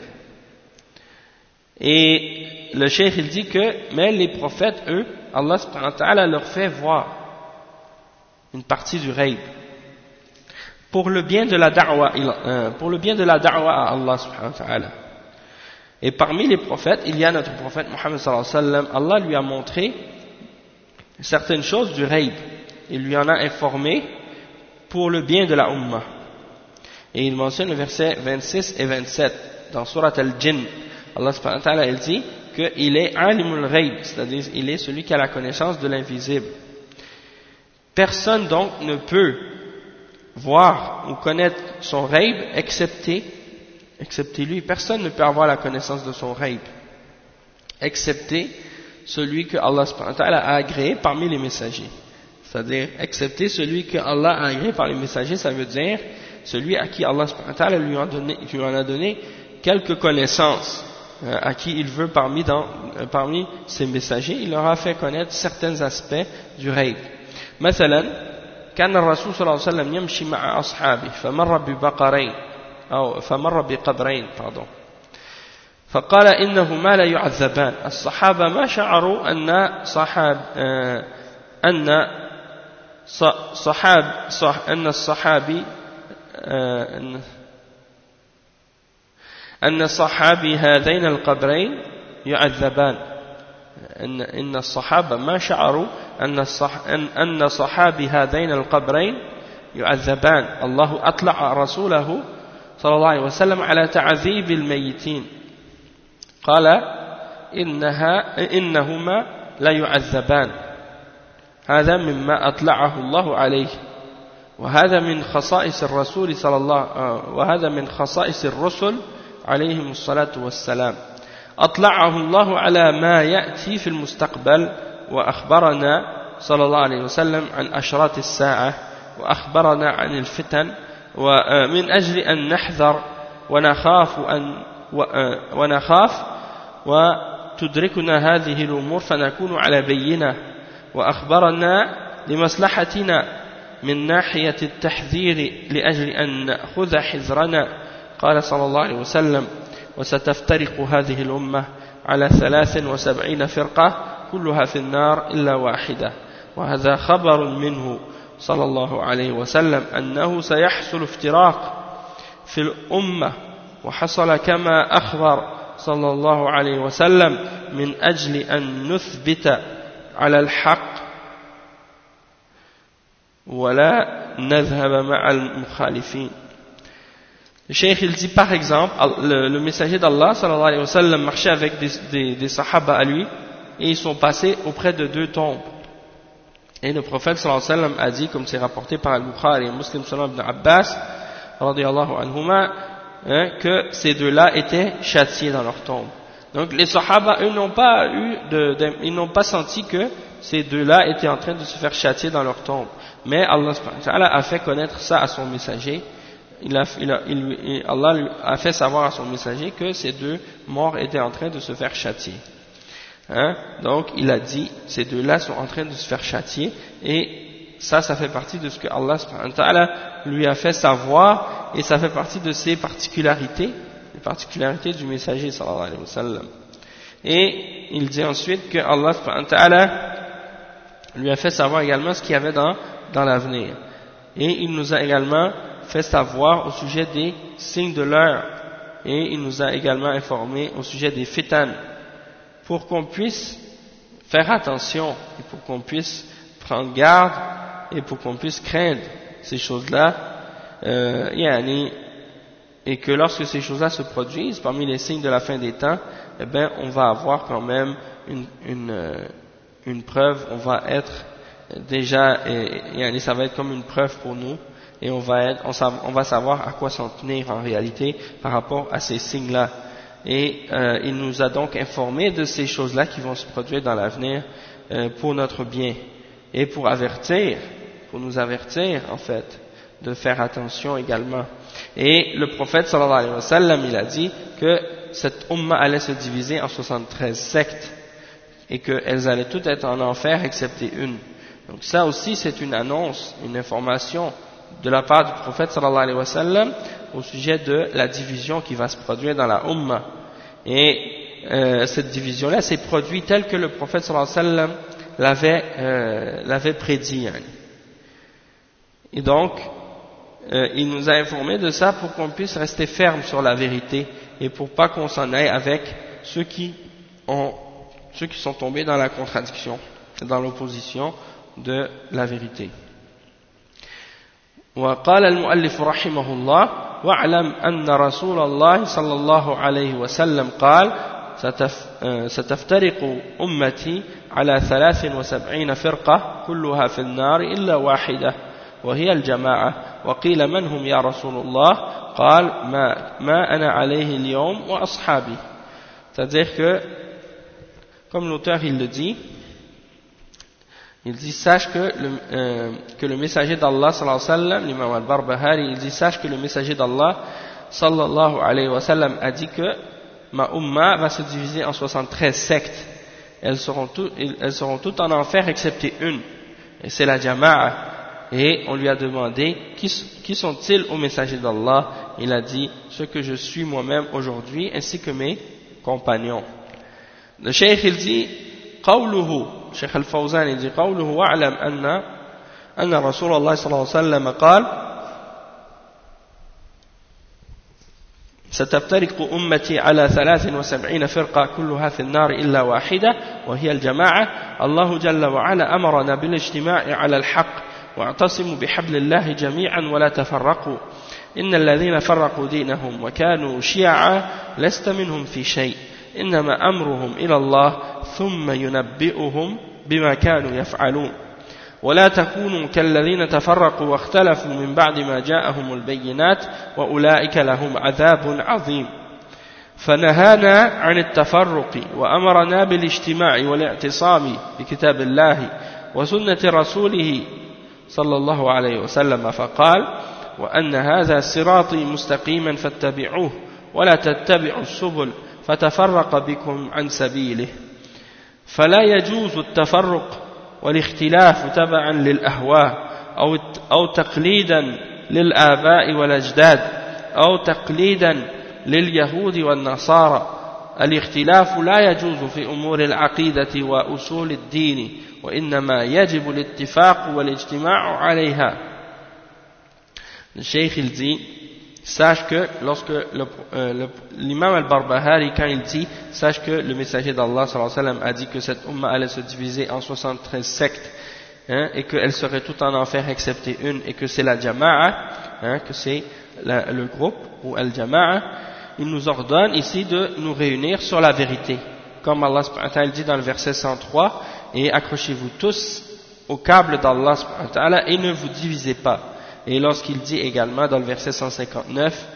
Et le cheikh il dit que mais les prophètes eux, Allah subhanahu wa ta'ala leur fait voir une partie du ghaib pour le bien de la da'wa à Allah subhanahu wa ta'ala. Et parmi les prophètes, il y a notre prophète Mohammed sallallahu alayhi wa sallam. Allah lui a montré certaines choses du ghaib, il lui en a informé pour le bien de la ummah. Et il mentionne le verset 26 et 27 dans Surat Al-Jinn. Allah subhanahu wa ta'ala il dit qu'il est alimul ghaib, c'est-à-dire il est celui qui a la connaissance de l'invisible. Personne donc ne peut voir ou connaître son ghaib excepté lui. Personne ne peut avoir la connaissance de son ghaib excepté celui que Allah subhanahu wa ta'ala a agréé parmi les messagers. C'est-à-dire excepté celui que Allah a agréé par les messagers, ça veut dire celui à qui Allah subhanahu wa ta'ala lui en a donné quelques connaissances, à qui il veut parmi ses messagers, il leur a fait connaître certains aspects du ghaib. مثلا كان الرسول صلى الله عليه وسلم يمشي مع أصحابه فمر بقبرين فقال إنهما لا يعذبان. الصحابة ما شعروا أن صحابي هذين القبرين يعذبان. إن الصحابة ما شعروا أن صحابي هذين القبرين يعذبان. الله أطلع رسوله صلى الله عليه وسلم على تعذيب الميتين قال إنهما لا يعذبان. هذا مما أطلعه الله عليه وهذا من خصائص الرسول صلى الله وهذا من خصائص الرسل عليهم الصلاة والسلام أطلعه الله على ما يأتي في المستقبل وأخبرنا صلى الله عليه وسلم عن أشراط الساعة وأخبرنا عن الفتن ومن أجل أن نحذر ونخاف وتدركنا هذه الأمور فنكون على بينة وأخبرنا لمصلحتنا من ناحية التحذير لأجل أن نأخذ حذرنا قال صلى الله عليه وسلم وستفترق هذه الأمة على 73 فرقة كلها في النار إلا واحدة وهذا خبر منه صلى الله عليه وسلم أنه سيحصل افتراق في الأمة وحصل كما أخبر صلى الله عليه وسلم من أجل أن نثبت على الحق ولا نذهب مع المخالفين. Le cheikh il dit par exemple, le messager d'Allah sallallahu alayhi wa sallam marchait avec des sahaba à lui et ils sont passés auprès de 2 tombes. Et le prophète sallallahu alayhi wa sallam a dit, comme c'est rapporté par Al-Bukhari et Muslim sallallahu ibn Abbas radiyallahu anhuma, que ces 2-là étaient châtiés dans leur tombe. Donc les sahaba, eux, ils n'ont pas senti que ces 2-là étaient en train de se faire châtier dans leur tombe. Mais Allah subhanahu wa ta'ala a fait connaître ça à son messager. Allah lui a fait savoir à son messager que ces 2 morts étaient en train de se faire châtier. Donc il a dit, ces 2-là sont en train de se faire châtier, et ça fait partie de ce que Allah subhanahu wa ta'ala lui a fait savoir, et ça fait partie de ses particularités, les particularités du messager sallallahu alayhi wa sallam. Et il dit ensuite que Allah subhanahu wa ta'ala lui a fait savoir également ce qu'il y avait dans l'avenir. Et il nous a également fait savoir au sujet des signes de l'heure, et il nous a également informé au sujet des fitan, pour qu'on puisse faire attention, et pour qu'on puisse prendre garde, et pour qu'on puisse craindre ces choses-là, et que lorsque ces choses-là se produisent, parmi les signes de la fin des temps, eh bien, on va avoir quand même une preuve, on va être déjà, ça va être comme une preuve pour nous, et on va savoir à quoi s'en tenir en réalité par rapport à ces signes-là. Et il nous a donc informé de ces choses-là qui vont se produire dans l'avenir pour notre bien, et pour nous avertir en fait, de faire attention également. Et le prophète sallallahu alayhi wa sallam, il a dit que cette umma allait se diviser en 73 sectes, et qu'elles allaient toutes être en enfer excepté une. Donc ça aussi c'est une annonce, une information de la part du prophète sallallahu alayhi wa sallam au sujet de la division qui va se produire dans la umma. Et cette division-là s'est produite telle que le prophète sallallahu alayhi wa sallam l'avait prédit. Et donc il nous a informé de ça pour qu'on puisse rester ferme sur la vérité, et pour pas qu'on s'en aille avec ceux qui sont tombés dans la contradiction, dans l'opposition de la vérité. وقال المؤلف رحمه الله واعلم أن رسول الله صلى الله عليه وسلم قال ستفترق أمتي على 73 فرقة كلها في النار إلا واحدة وهي الجماعة وقيل من هم يا رسول الله قال ما أنا عليه اليوم وأصحابي. C'est-à-dire que, comme l'auteur il le dit, il dit, sache que le messager d'Allah sallallahu alayhi wa sallam, l'imam al-Barbahari, il dit, sache que le messager d'Allah sallallahu alayhi wa sallam a dit que ma umma va se diviser en 73 sectes. Elles seront toutes en enfer excepté une, et c'est la jama'a. Et on lui a demandé, qui sont-ils au messager d'Allah? Il a dit, ceux que je suis moi-même aujourd'hui, ainsi que mes compagnons. Le cheikh il dit, قوله شيخ الفوزان يجي قوله واعلم أن رسول الله صلى الله عليه وسلم قال ستفترق أمتي على 73 فرقة كلها في النار إلا واحدة وهي الجماعة. الله جل وعلا أمرنا بالاجتماع على الحق واعتصموا بحبل الله جميعا ولا تفرقوا إن الذين فرقوا دينهم وكانوا شيعا لست منهم في شيء إنما أمرهم إلى الله ثم ينبئهم بما كانوا يفعلون ولا تكونوا كالذين تفرقوا واختلفوا من بعد ما جاءهم البينات وأولئك لهم عذاب عظيم. فنهانا عن التفرق وأمرنا بالاجتماع والاعتصام بكتاب الله وسنة رسوله صلى الله عليه وسلم فقال وأن هذا صراطي مستقيما فاتبعوه ولا تتبعوا السبل فتفرق بكم عن سبيله. فلا يجوز التفرق والاختلاف تبعا للأهواء أو تقليدا للآباء والأجداد أو تقليدا لليهود والنصارى. الاختلاف لا يجوز في أمور العقيدة وأصول الدين وإنما يجب الاتفاق والاجتماع عليها. Le Cheikh il dit, sache que lorsque l'imam al-Barbahari, quand il dit, sache que le messager d'Allah sallallahu alayhi wa sallam a dit que cette umma allait se diviser en 73 sectes, et qu'elle serait tout en enfer excepté une, et que c'est la jama'a, que c'est le groupe ou al-jama'a, il nous ordonne ici de nous réunir sur la vérité. Comme Allah subhanahu wa ta'ala dit dans le verset 103, et accrochez-vous tous au câble d'Allah subhanahu wa ta'ala et ne vous divisez pas. Et lorsqu'il dit également dans le verset 159,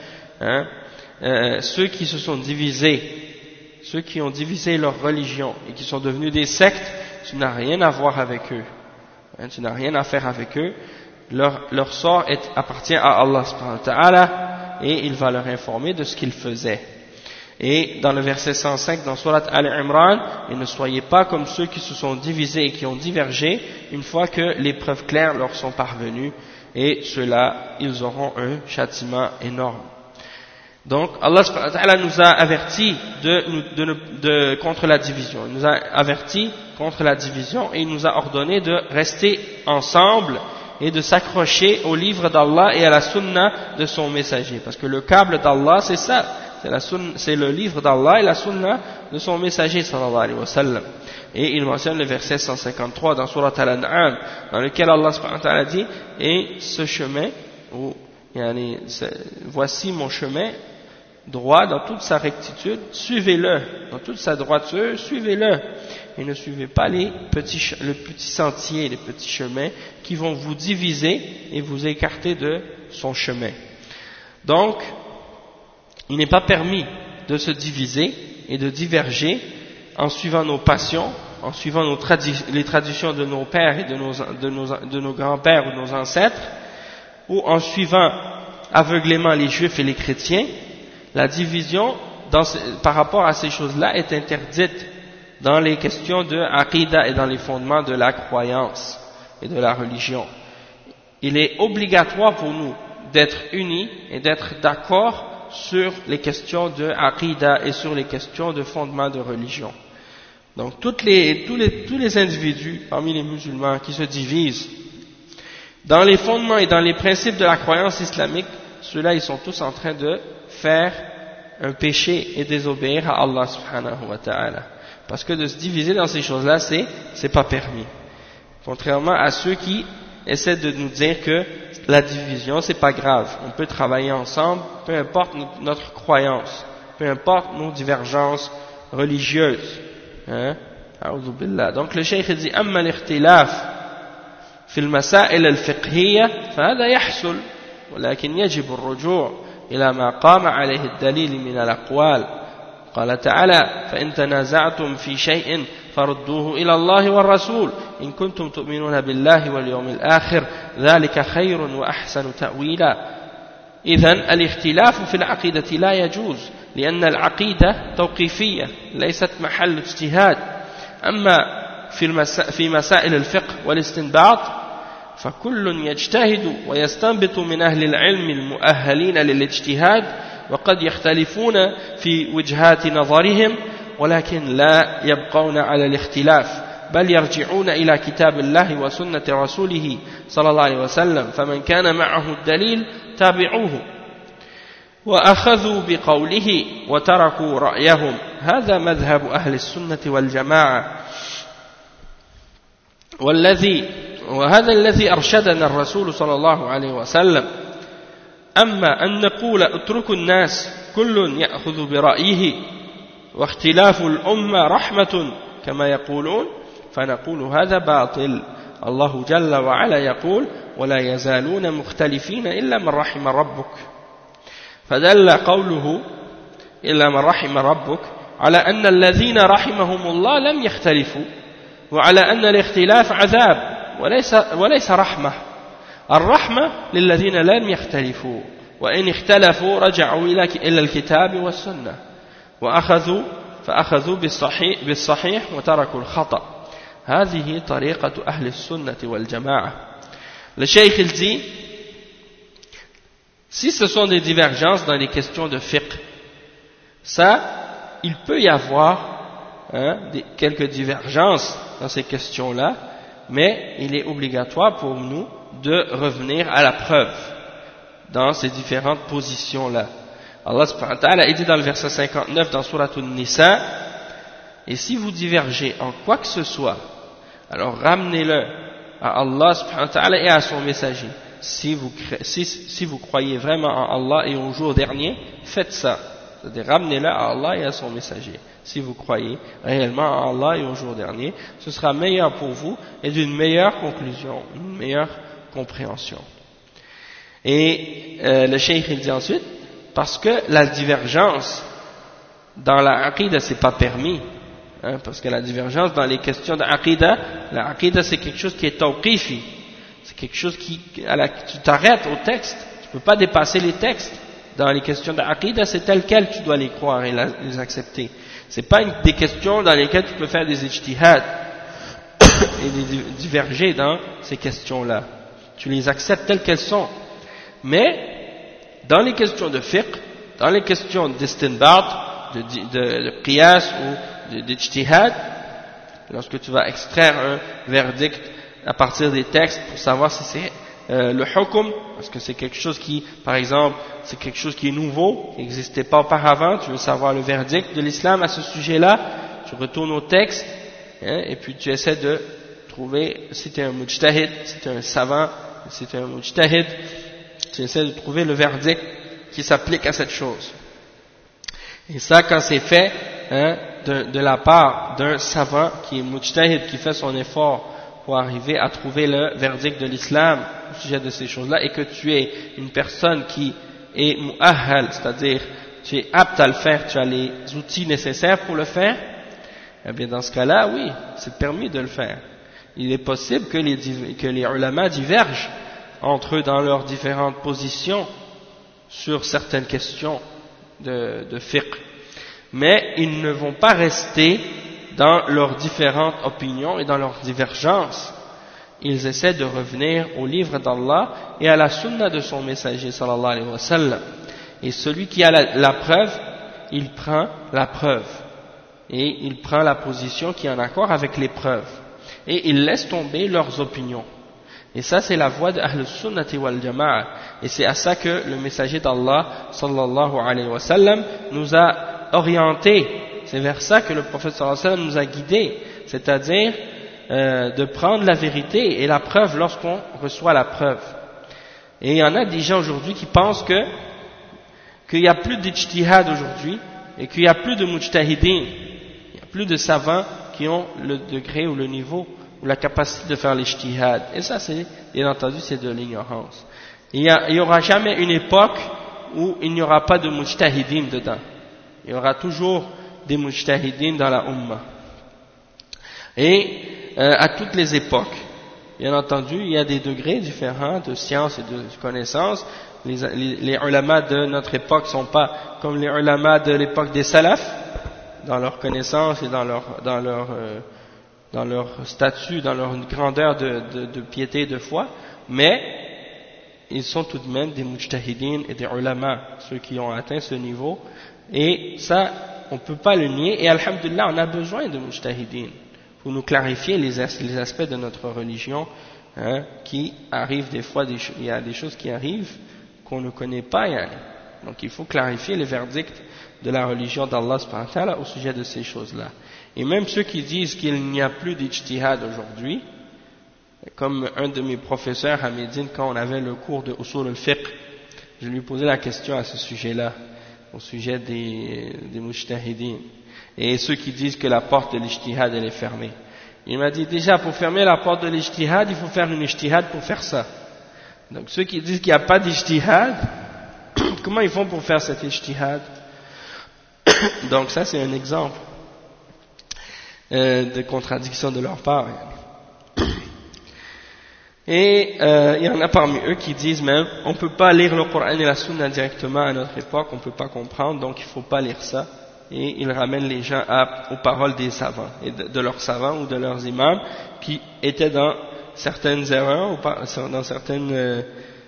ceux qui se sont divisés, ceux qui ont divisé leur religion et qui sont devenus des sectes, tu n'as rien à voir avec eux, tu n'as rien à faire avec eux, leur sort appartient à Allah subhanahu wa ta'ala et il va leur informer de ce qu'ils faisaient. Et dans le verset 105 dans Surat Al-Imran, et ne soyez pas comme ceux qui se sont divisés et qui ont divergé une fois que les preuves claires leur sont parvenues, et ceux-là, ils auront un châtiment énorme. Donc Allah subhanahu wa ta'ala nous a avertis contre la division, il nous a avertis contre la division et il nous a ordonné de rester ensemble et de s'accrocher au livre d'Allah et à la sunna de son messager, parce que le câble d'Allah c'est ça, c'est le livre d'Allah et la sunna de son messager sallallahu alayhi wa sallam. Et il mentionne le verset 153 dans Surat Al-An'am, dans lequel Allah subhanahu wa ta'ala dit, et ce chemin, voici mon chemin droit dans toute sa rectitude, suivez-le, dans toute sa droiture, suivez-le, et ne suivez pas le petit sentier, les petits chemins qui vont vous diviser et vous écarter de son chemin. Donc, il n'est pas permis de se diviser et de diverger en suivant nos passions, en suivant les traditions de nos pères et de nos grands-pères ou de nos ancêtres, ou en suivant aveuglément les juifs et les chrétiens. La division par rapport à ces choses-là est interdite dans les questions de aqidah et dans les fondements de la croyance et de la religion. Il est obligatoire pour nous d'être unis et d'être d'accord sur les questions de aqidah et sur les questions de fondements de religion. Donc tous les individus parmi les musulmans qui se divisent dans les fondements et dans les principes de la croyance islamique, ceux-là ils sont tous en train de faire un péché et désobéir à Allah subhanahu wa ta'ala. Parce que de se diviser dans ces choses-là, c'est pas permis. Contrairement à ceux qui essaient de nous dire que la division c'est pas grave, on peut travailler ensemble, peu importe notre croyance, peu importe nos divergences religieuses. أعوذ بالله. Donc le cheikh dit أما الاختلاف في المسائل الفقهية فهذا يحصل ولكن يجب الرجوع إلى ما قام عليه الدليل من الأقوال. قال تعالى فإن تنازعتم في شيء فردوه إلى الله والرسول إن كنتم تؤمنون بالله واليوم الآخر ذلك خير وأحسن تأويلا. إذن الاختلاف في العقيدة لا يجوز لأن العقيدة توقيفية ليست محل اجتهاد. أما في مسائل الفقه والاستنباط فكل يجتهد ويستنبط من أهل العلم المؤهلين للاجتهاد وقد يختلفون في وجهات نظرهم ولكن لا يبقون على الاختلاف بل يرجعون إلى كتاب الله وسنة رسوله صلى الله عليه وسلم فمن كان معه الدليل تابعوه وأخذوا بقوله وتركوا رأيهم. هذا مذهب أهل السنة والجماعة وهذا الذي أرشدنا الرسول صلى الله عليه وسلم. أما أن نقول اتركوا الناس كل يأخذ برأيه واختلاف الأمة رحمة كما يقولون فنقول هذا باطل الله جل وعلا يقول ولا يزالون مختلفين إلا من رحم ربك فدل قوله إلا من رحم ربك على أن الذين رحمهم الله لم يختلفوا وعلى أن الاختلاف عذاب وليس رحمة الرحمة للذين لم يختلفوا وإن اختلفوا رجعوا إلى الكتاب والسنة فأخذوا بالصحيح وتركوا الخطأ هذه طريقة أهل السنة والجماعة. Le cheikh il dit si ce sont des divergences dans les questions de fiqh, ça il peut y avoir quelques divergences dans ces questions-là, mais il est obligatoire pour nous de revenir à la preuve dans ces différentes positions-là. Allah subhanahu wa ta'ala dit dans le verset 59 dans Surat An-Nisa, et si vous divergez en quoi que ce soit, alors ramenez-le à Allah subhanahu wa ta'ala et à son messager. Si vous croyez vraiment en Allah et au jour dernier, faites ça. C'est-à-dire ramenez-le à Allah et à son messager. Si vous croyez réellement en Allah et au jour dernier, ce sera meilleur pour vous et d'une meilleure conclusion, une meilleure compréhension. Et le cheikh il dit ensuite, parce que la divergence dans la aqidah c'est pas permis, parce que la divergence dans les questions d'aqida, la aqidah c'est quelque chose qui est tawqifi, c'est quelque chose tu t'arrêtes au texte, tu peux pas dépasser les textes. Dans les questions d'aqida c'est tel quel tu dois les croire et les accepter. C'est pas des questions dans lesquelles tu peux faire des ijtihad et diverger dans ces questions-là. Tu les acceptes telles qu'elles sont. Mais dans les questions de fiqh, dans les questions d'istinbat, de qiyas ou d'ijtihad, lorsque tu vas extraire un verdict à partir des textes pour savoir si c'est le hukm, parce que c'est quelque chose qui, par exemple, c'est quelque chose qui est nouveau, qui n'existait pas auparavant, tu veux savoir le verdict de l'islam à ce sujet-là, tu retournes au texte, et puis tu essaies de trouver, si tu es un mujtahid, si tu es un savant, si tu es un mujtahid, tu essaies de trouver le verdict qui s'applique à cette chose. Et ça, quand c'est fait de la part d'un savant qui est mujtahid, qui fait son effort pour arriver à trouver le verdict de l'islam au sujet de ces choses-là, et que tu es une personne qui est mu'ahhal, c'est-à-dire tu es apte à le faire, tu as les outils nécessaires pour le faire, eh bien dans ce cas-là, oui, c'est permis de le faire. Il est possible que les ulama divergent entre eux dans leurs différentes positions sur certaines questions de fiqh, mais ils ne vont pas rester dans leurs différentes opinions et dans leurs divergences. Ils essaient de revenir au livre d'Allah et à la sunna de son messager sallallahu alayhi wa sallam. Et celui qui a la preuve, il prend la preuve et il prend la position qui est en accord avec les preuves et il laisse tomber leurs opinions. Et ça c'est la voie de Ahl Sunnati wal Jama'a, et c'est à ça que le messager d'Allah sallallahu alayhi wa sallam nous a orientés. C'est vers ça que le prophète sallallahu alayhi wa sallam nous a guidés, c'est-à-dire de prendre la vérité et la preuve lorsqu'on reçoit la preuve. Et il y en a des gens aujourd'hui qui pensent qu'il n'y a plus d'ijtihad aujourd'hui et qu'il n'y a plus de mujtahidin, il n'y a plus de savants qui ont le degré ou le niveau ou la capacité de faire l'ijtihad. Et ça, c'est, bien entendu, c'est de l'ignorance. Il n'y aura jamais une époque où il n'y aura pas de mujtahidin dedans. Il y aura toujours des mujtahidin dans la ummah. Et à toutes les époques, bien entendu, il y a des degrés différents de science et de connaissance. Les ulama de notre époque ne sont pas comme les ulama de l'époque des salafs, dans leur connaissance et dans leur statut, dans leur grandeur de piété et de foi, mais ils sont tout de même des mujtahidin et des ulama, ceux qui ont atteint ce niveau, et ça, on ne peut pas le nier, et alhamdulillah, on a besoin de mujtahidin pour nous clarifier les aspects de notre religion, qui arrivent des fois, il y a des choses qui arrivent qu'on ne connaît pas, donc il faut clarifier les verdicts de la religion d'Allah subhanahu wa ta'ala au sujet de ces choses-là. Et même ceux qui disent qu'il n'y a plus d'ijtihad aujourd'hui, comme un de mes professeurs à Médine, quand on avait le cours de Usul al-Fiqh, je lui posais la question à ce sujet-là, au sujet des mujtahidin, et ceux qui disent que la porte de l'ijtihad elle est fermée. Il m'a dit déjà pour fermer la porte de l'ijtihad, il faut faire une ijtihad pour faire ça. Donc ceux qui disent qu'il n'y a pas d'ijtihad, comment ils font pour faire cet ijtihad? Donc ça c'est un exemple de contradiction de leur part. Et il y en a parmi eux qui disent même on ne peut pas lire le Coran et la Sunna directement à notre époque, on ne peut pas comprendre, donc il ne faut pas lire ça. Et ils ramènent les gens aux paroles des savants, et de leurs savants ou de leurs imams qui étaient dans certaines erreurs, ou dans certaines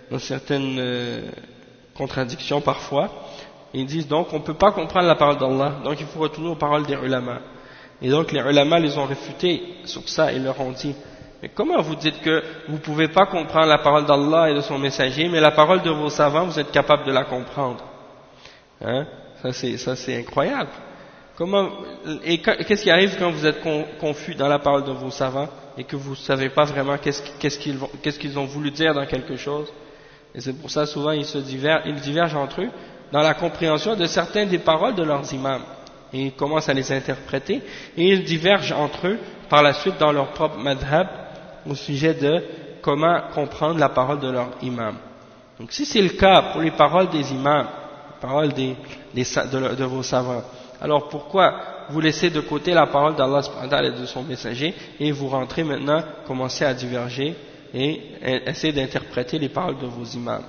contradictions parfois. Ils disent donc on ne peut pas comprendre la parole d'Allah, donc il faut retourner aux paroles des ulama. Et donc les ulama les ont réfutés sur ça et leur ont dit mais comment vous dites que vous ne pouvez pas comprendre la parole d'Allah et de son messager, mais la parole de vos savants vous êtes capable de la comprendre? Hein? Ça c'est incroyable. Qu'est-ce qui arrive quand vous êtes confus dans la parole de vos savants et que vous ne savez pas vraiment qu'est-ce qu'ils ont voulu dire dans quelque chose? Et c'est pour ça souvent ils divergent entre eux dans la compréhension de certaines des paroles de leurs imams. Et ils commencent à les interpréter et ils divergent entre eux par la suite dans leur propre madhab au sujet de comment comprendre la parole de leur imam. Donc si c'est le cas pour les paroles des imams, les paroles de vos savants, alors pourquoi vous laissez de côté la parole d'Allah et de son messager et vous rentrez maintenant, commencez à diverger et essayer d'interpréter les paroles de vos imams?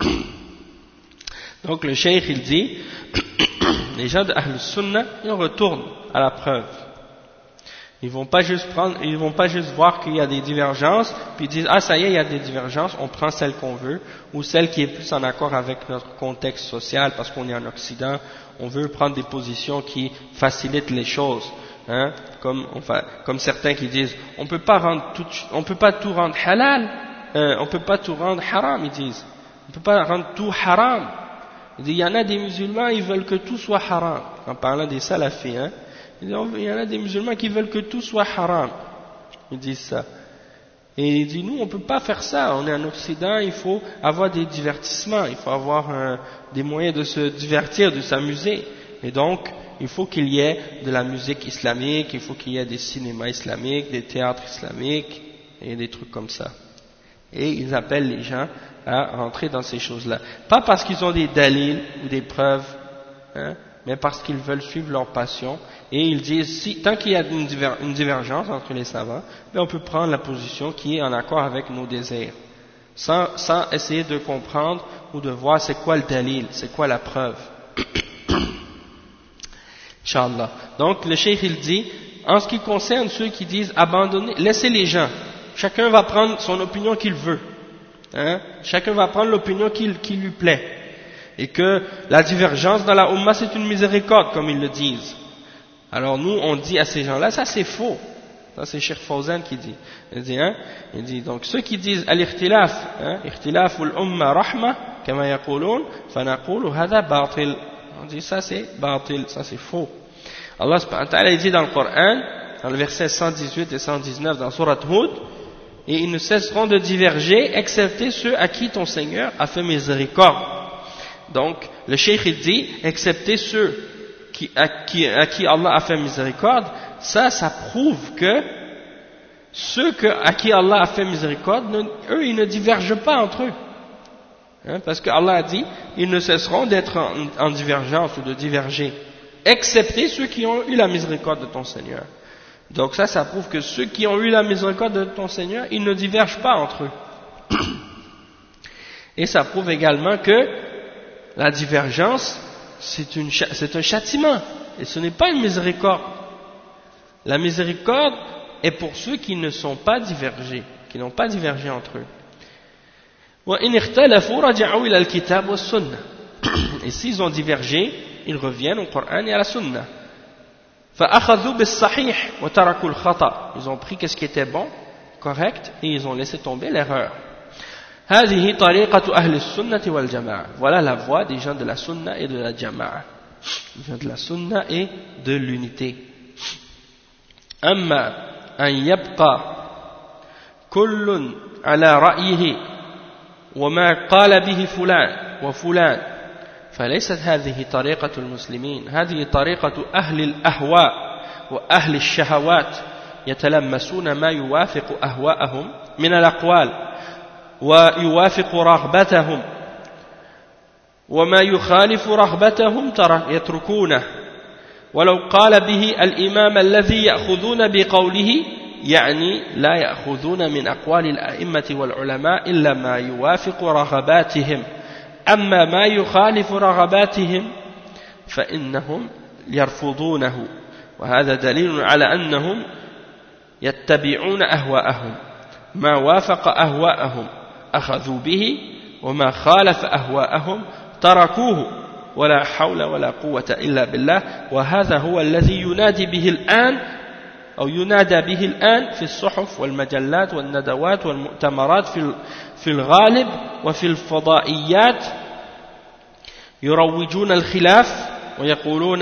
Donc le cheikh il dit les gens de Ahl Sunnah ils retournent à la preuve. Ils vont pas juste voir qu'il y a des divergences puis ils disent ah ça y est il y a des divergences, on prend celle qu'on veut ou celle qui est plus en accord avec notre contexte social parce qu'on est en Occident, on veut prendre des positions qui facilitent les choses, hein, comme certains qui disent on peut pas tout rendre halal, on peut pas tout rendre haram, ils disent on peut pas rendre tout haram. Il y en a des musulmans, ils veulent que tout soit haram. En parlant des salafis, hein. Il y en a des musulmans qui veulent que tout soit haram. Ils disent ça. Et il dit, nous, on ne peut pas faire ça. On est en Occident, il faut avoir des divertissements. Il faut avoir des moyens de se divertir, de s'amuser. Et donc, il faut qu'il y ait de la musique islamique, il faut qu'il y ait des cinémas islamiques, des théâtres islamiques, et des trucs comme ça. Et ils appellent les gens à rentrer dans ces choses-là. Pas parce qu'ils ont des dalils ou des preuves, hein, mais parce qu'ils veulent suivre leur passion. Et ils disent, tant qu'il y a une divergence entre les savants, on peut prendre la position qui est en accord avec nos désirs, sans essayer de comprendre ou de voir c'est quoi le dalil, c'est quoi la preuve. Inch'Allah. Donc le cheikh il dit, en ce qui concerne ceux qui disent abandonner, laissez les gens, chacun va prendre son opinion qu'il veut. Hein? Chacun va prendre l'opinion qui lui plaît. Et que la divergence dans la Ummah c'est une miséricorde, comme ils le disent. Alors nous, on dit à ces gens-là, ça c'est faux. Ça c'est Cheikh Fawzan qui dit. Il dit donc ceux qui disent al-ikhtilaf, ikhtilaful umma rahma, kama yaqulun, fanaqulu hada batil. On dit ça c'est batil, ça c'est faux. Allah subhanahu wa ta'ala dit dans le Coran, dans le verset 118 et 119 dans Surat Hud, et ils ne cesseront de diverger, excepté ceux à qui ton Seigneur a fait miséricorde. Donc, le cheikh il dit, excepté ceux à qui Allah a fait miséricorde, ça prouve que ceux à qui Allah a fait miséricorde, eux, ils ne divergent pas entre eux. Hein, parce que Allah a dit, ils ne cesseront d'être en divergence ou de diverger, excepté ceux qui ont eu la miséricorde de ton Seigneur. Donc ça prouve que ceux qui ont eu la miséricorde de ton Seigneur, ils ne divergent pas entre eux. Et ça prouve également que la divergence, c'est un châtiment, et ce n'est pas une miséricorde. La miséricorde est pour ceux qui ne sont pas divergés, qui n'ont pas divergé entre eux. Et s'ils ont divergé, ils reviennent au Coran et à la Sunna. Ils ont pris ce qui était bon, correct, et ils ont laissé tomber l'erreur. Voilà la voie des gens de la Sunna et de la Jama'a. Les gens de la Sunna et de l'unité. أما أن يبقى كل على رأيه وما قال به فلان وفلان فليست هذه طريقة المسلمين، هذه طريقة أهل الأهواء وأهل الشهوات يتلمسون ما يوافق أهواءهم من الأقوال ويوافق رغبتهم وما يخالف رغبتهم يتركونه ولو قال به الإمام الذي يأخذون بقوله يعني لا يأخذون من أقوال الأئمة والعلماء إلا ما يوافق رغباتهم أما ما يخالف رغباتهم فإنهم يرفضونه وهذا دليل على أنهم يتبعون أهواءهم ما وافق أهواءهم أخذوا به وما خالف أهواءهم تركوه ولا حول ولا قوة إلا بالله وهذا هو الذي ينادي به الآن أو ينادى به الآن في الصحف والمجلات والندوات والمؤتمرات في الغالب وفي الفضائيات يروجون الخلاف ويقولون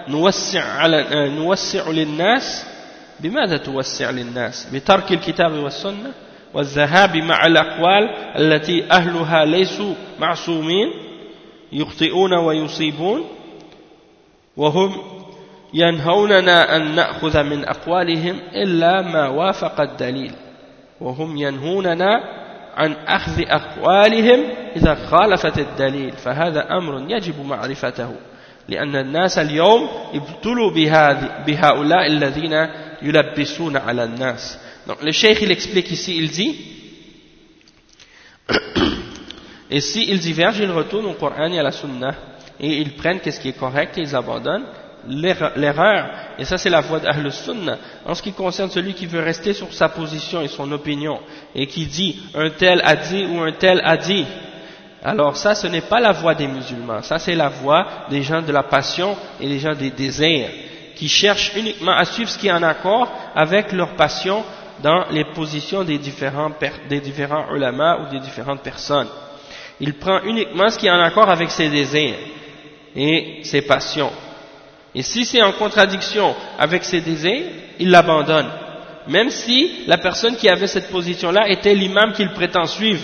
نوسع للناس. بماذا توسع للناس؟ بترك الكتاب والسنة والذهاب مع الأقوال التي أهلها ليسوا معصومين يخطئون ويصيبون وهم ينهوننا أن نأخذ من أقوالهم إلا ما وافق الدليل وهم ينهوننا عن أخذ أقوالهم إذا خالفت الدليل فهذا أمر يجب معرفته لأن الناس اليوم ابتلوا بهؤلاء الذين يلبسون على الناس. Donc le cheikh il explique ici, il dit et si ils divergent ils retournent au Coran et à la Sunna et ils prennent qu'est-ce qui est correct et ils abandonnent l'erreur et ça c'est la voie d'Ahl Sunna. En ce qui concerne celui qui veut rester sur sa position et son opinion et qui dit un tel a dit ou un tel a dit, alors ça ce n'est pas la voie des musulmans, ça c'est la voie des gens de la passion et des gens des désirs qui cherchent uniquement à suivre ce qui est en accord avec leur passion dans les positions des différents ulama ou des différentes personnes. Il prend uniquement ce qui est en accord avec ses désirs et ses passions. Et si c'est en contradiction avec ses désirs, il l'abandonne. Même si la personne qui avait cette position-là était l'imam qu'il prétend suivre.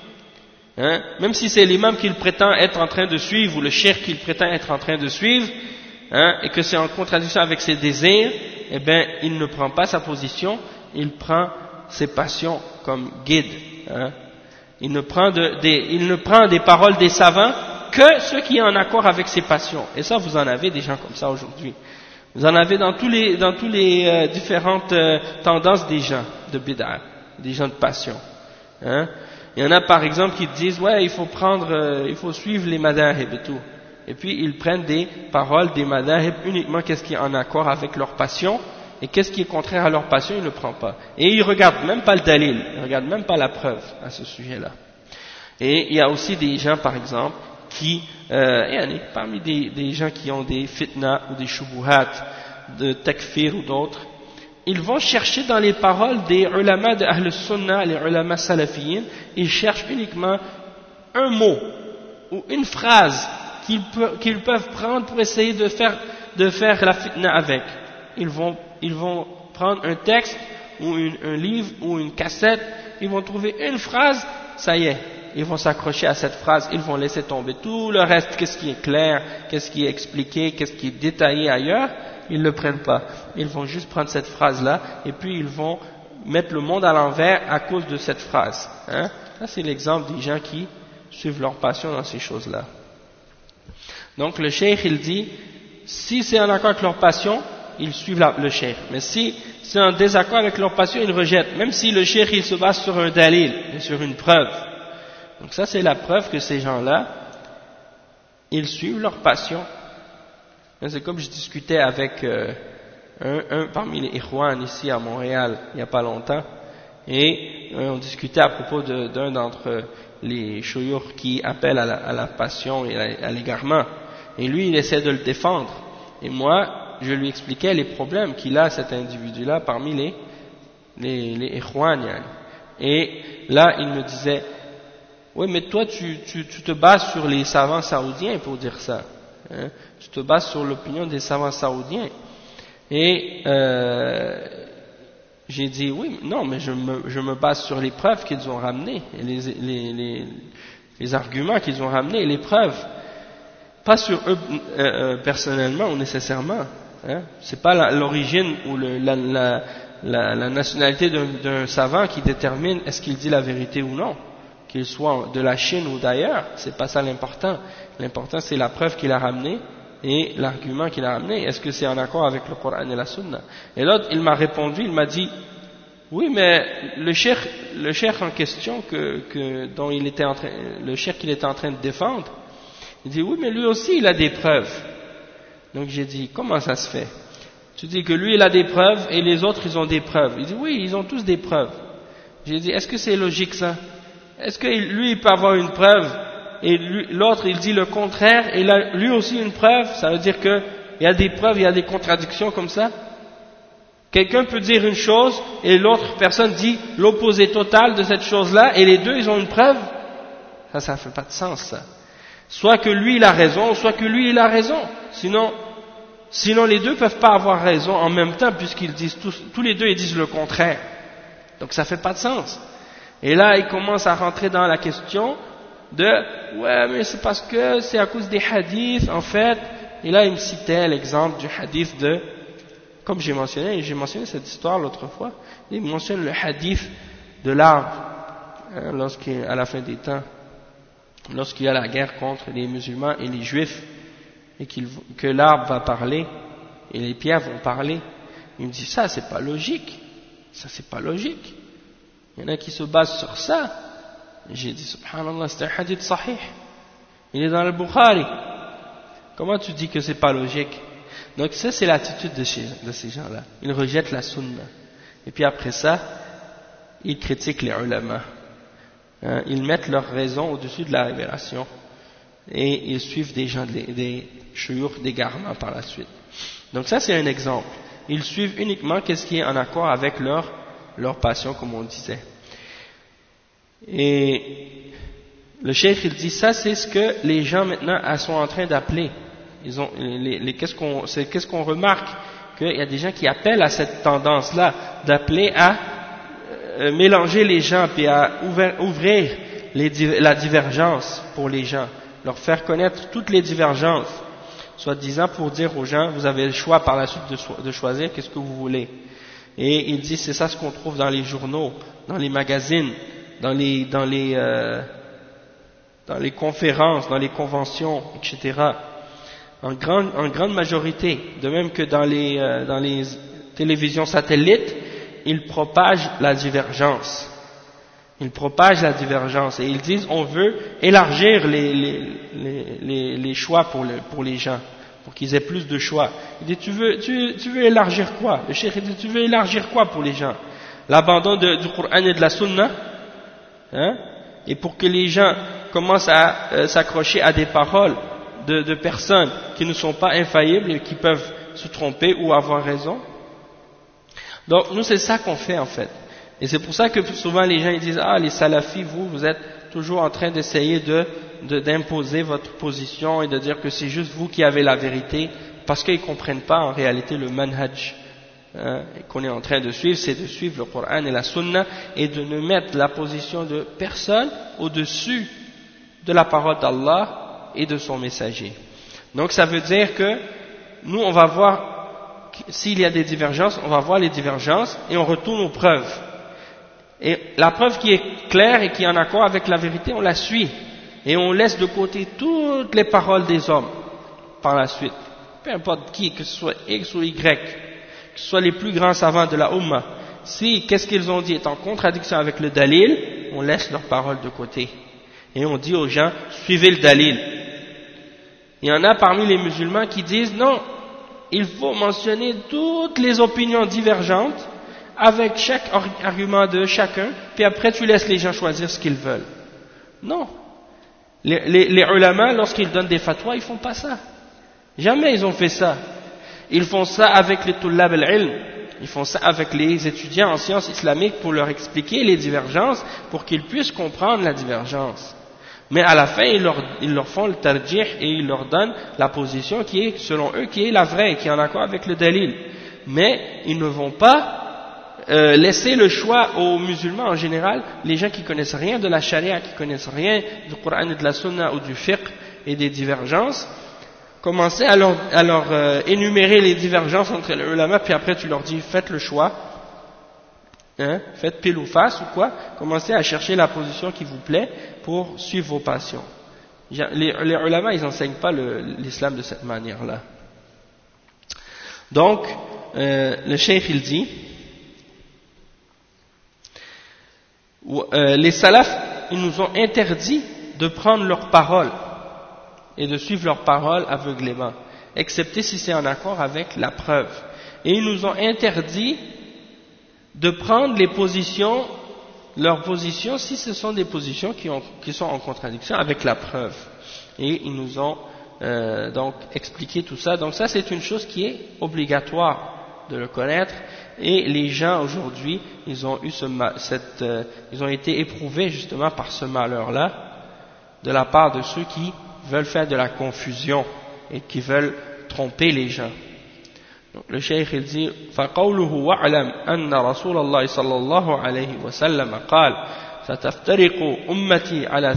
Hein? Même si c'est l'imam qu'il prétend être en train de suivre ou le cheikh qu'il prétend être en train de suivre, hein, et que c'est en contradiction avec ses désirs, eh bien, il ne prend pas sa position, il prend ses passions comme guide. Hein. Il ne prend des paroles des savants que ce qui est en accord avec ses passions. Et ça, vous en avez des gens comme ça aujourd'hui. Vous en avez dans tous les différentes tendances des gens de bid'a, des gens de passion. Hein. Il y en a par exemple qui disent ouais, il faut suivre les madahib et tout. Et puis ils prennent des paroles des madahib uniquement qu'est-ce qui est en accord avec leur passion et qu'est-ce qui est contraire à leur passion, ils ne le prennent pas. Et ils regardent même pas le dalil, ils regardent même pas la preuve à ce sujet-là. Et il y a aussi des gens par exemple qui, parmi des gens qui ont des fitna ou des shubuhat de takfir ou d'autres, ils vont chercher dans les paroles des ulama de Ahl Sunnah, les ulama salafiyin, ils cherchent uniquement un mot ou une phrase qu'ils peuvent prendre pour essayer de faire la fitna avec. Ils vont prendre un texte ou un livre ou une cassette, ils vont trouver une phrase, ça y est, ils vont s'accrocher à cette phrase, ils vont laisser tomber tout le reste, qu'est-ce qui est clair, qu'est-ce qui est expliqué, qu'est-ce qui est détaillé ailleurs, ils ne le prennent pas. Ils vont juste prendre cette phrase-là et puis ils vont mettre le monde à l'envers à cause de cette phrase. Hein? Ça c'est l'exemple des gens qui suivent leur passion dans ces choses-là. Donc le cheikh il dit, si c'est en accord avec leur passion, ils suivent le cheikh. Mais si c'est en désaccord avec leur passion, ils rejettent. Même si le cheikh il se base sur un dalil, et sur une preuve. Donc ça c'est la preuve que ces gens-là, ils suivent leur passion. C'est comme je discutais avec un parmi les ikhwan ici à Montréal, il n'y a pas longtemps, et on discutait à propos d'un d'entre les shuyukh qui appellent à la passion et à l'égarement. Et lui, il essaie de le défendre. Et moi, je lui expliquais les problèmes qu'il a, cet individu-là, parmi les ikhwan. Et là, il me disait, oui, mais toi, tu te bases sur les savants saoudiens pour dire ça. Hein? Tu te bases sur l'opinion des savants saoudiens. Et j'ai dit, oui, non, mais je me base sur les preuves qu'ils ont ramenées, et les arguments qu'ils ont ramenés, les preuves. Pas sur eux personnellement ou nécessairement. Hein. C'est pas l'origine ou la nationalité d'un savant qui détermine est-ce qu'il dit la vérité ou non, qu'il soit de la Chine ou d'ailleurs. C'est pas ça l'important. L'important c'est la preuve qu'il a ramenée et l'argument qu'il a ramené. Est-ce que c'est en accord avec le Coran et la Sunna? Et l'autre, il m'a répondu, il m'a dit, oui, mais le cheikh en question dont il était le cheikh qu'il était en train de défendre, il dit, oui, mais lui aussi il a des preuves. Donc j'ai dit, comment ça se fait? Tu dis que lui il a des preuves et les autres ils ont des preuves. Il dit, oui, ils ont tous des preuves. J'ai dit, est-ce que c'est logique ça? Est-ce que lui il peut avoir une preuve et l'autre il dit le contraire et il a lui aussi une preuve? Ça veut dire qu'il y a des preuves, il y a des contradictions comme ça? Quelqu'un peut dire une chose et l'autre personne dit l'opposé total de cette chose-là et les deux ils ont une preuve? Ça fait pas de sens ça. Soit que lui il a raison, soit que lui il a raison. Sinon les deux peuvent pas avoir raison en même temps puisqu'ils disent tous les deux ils disent le contraire. Donc ça fait pas de sens. Et là il commence à rentrer dans la question de ouais mais c'est parce que c'est à cause des hadiths en fait. Et là il me citait l'exemple du hadith de, comme j'ai mentionné cette histoire l'autre fois, il mentionne le hadith de l'arbre à la fin des temps, lorsqu'il y a la guerre contre les musulmans et les juifs et que l'arbre va parler et les pierres vont parler. Il me dit ça c'est pas logique, il y en a qui se basent sur ça. J'ai dit subhanallah, c'est un hadith sahih, il est dans le Bukhari, comment tu dis que c'est pas logique? Donc ça c'est l'attitude de ces gens-là, ils rejettent la sunna et puis après ça ils critiquent les ulama, ils mettent leurs raisons au-dessus de la révélation et ils suivent des gens des shuyukh d'égarement par la suite. Donc ça c'est un exemple, ils suivent uniquement qu'est-ce qui est en accord avec leur passion comme on disait. Et le cheikh il dit ça c'est ce que les gens maintenant sont en train d'appeler. Ils ont qu'est-ce qu'on remarque, qu'il y a des gens qui appellent à cette tendance-là d'appeler à mélanger les gens puis à ouvrir la divergence pour les gens, leur faire connaître toutes les divergences, soi-disant pour dire aux gens vous avez le choix par la suite de choisir qu'est-ce que vous voulez. Et il dit c'est ça ce qu'on trouve dans les journaux, dans les magazines, dans les conférences, dans les conventions, etc. En grande majorité, de même que dans les télévisions satellites, ils propagent la divergence. Et ils disent on veut élargir les choix pour les gens, pour qu'ils aient plus de choix. Il dit tu veux élargir quoi? Le cheikh dit tu veux élargir quoi pour les gens? L'abandon du Coran et de la Sunna, et pour que les gens commencent à s'accrocher à des paroles de personnes qui ne sont pas infaillibles et qui peuvent se tromper ou avoir raison. Donc nous c'est ça qu'on fait en fait. Et c'est pour ça que souvent les gens ils disent les salafis vous êtes toujours en train d'essayer d'imposer votre position et de dire que c'est juste vous qui avez la vérité, parce qu'ils ne comprennent pas en réalité le manhaj qu'on est en train de suivre, c'est de suivre le Coran et la Sunna et de ne mettre la position de personne au-dessus de la parole d'Allah et de son messager. Donc ça veut dire que nous on va voir s'il y a des divergences, on va voir les divergences et on retourne aux preuves. Et la preuve qui est claire et qui est en accord avec la vérité, on la suit et on laisse de côté toutes les paroles des hommes par la suite. Peu importe qui, que ce soit X ou Y, que ce soit les plus grands savants de la Ummah, si qu'est-ce qu'ils ont dit est en contradiction avec le dalil, on laisse leurs paroles de côté et on dit aux gens suivez le dalil. Il y en a parmi les musulmans qui disent non, il faut mentionner toutes les opinions divergentes avec chaque argument de chacun, puis après tu laisses les gens choisir ce qu'ils veulent. Non. Les ulama, lorsqu'ils donnent des fatwas, ils font pas ça. Jamais ils ont fait ça. Ils font ça avec les tullab al-ilm, ils font ça avec les étudiants en sciences islamiques pour leur expliquer les divergences, pour qu'ils puissent comprendre la divergence. Mais à la fin, ils leur font le tarjih et ils leur donnent la position qui est, selon eux, qui est la vraie, qui est en accord avec le dalil. Mais ils ne vont pas laisser le choix aux musulmans en général, les gens qui connaissent rien de la charia, qui connaissent rien du Coran et de la Sunna ou du fiqh et des divergences, commencer à leur énumérer les divergences entre les ulama, puis après tu leur dis faites le choix Faites pile ou face ou quoi, commencez à chercher la position qui vous plaît pour suivre vos passions. Les ulama, ils n'enseignent pas l'islam de cette manière-là. Donc, le cheikh il dit, les salafs, ils nous ont interdit de prendre leurs paroles et de suivre leurs paroles aveuglément, excepté si c'est en accord avec la preuve. Et ils nous ont interdit de prendre les positions, leurs positions, si ce sont des positions qui sont en contradiction avec la preuve. Et ils nous ont donc expliqué tout ça. Donc ça, c'est une chose qui est obligatoire de le connaître. Et les gens aujourd'hui, ils ont eu ils ont été éprouvés justement par ce malheur-là, de la part de ceux qui veulent faire de la confusion et qui veulent tromper les gens. Donc, le cheikh il dit فَقَوْلُهُ وَاعْلَمْ أَنَّ رَسُولَ اللَّهِ صَلَّى اللَّهُ عَلَيْهِ وسلم قال ستفترق أمتي على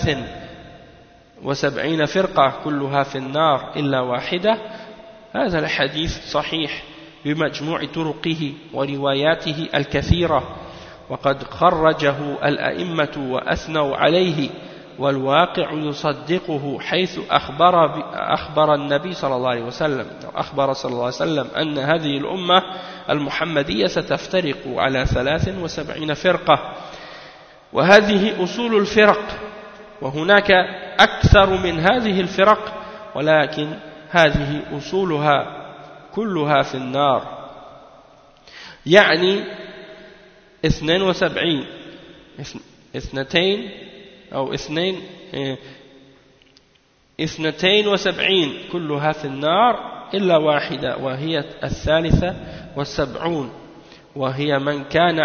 73 فرقة كلها في النار إلا واحدة. هذا الحديث صحيح بمجموع طرقه ورواياته الكثيرة، وقد خرجه الأئمة وأثنوا عليه، والواقع يصدقه حيث أخبر النبي صلى الله عليه وسلم أن هذه الأمة المحمدية ستفترق على 73 فرقة، وهذه أصول الفرق، وهناك أكثر من هذه الفرق، ولكن هذه أصولها كلها في النار. يعني 72 كلها في النار إلا واحدة وهي 73 وهي من كان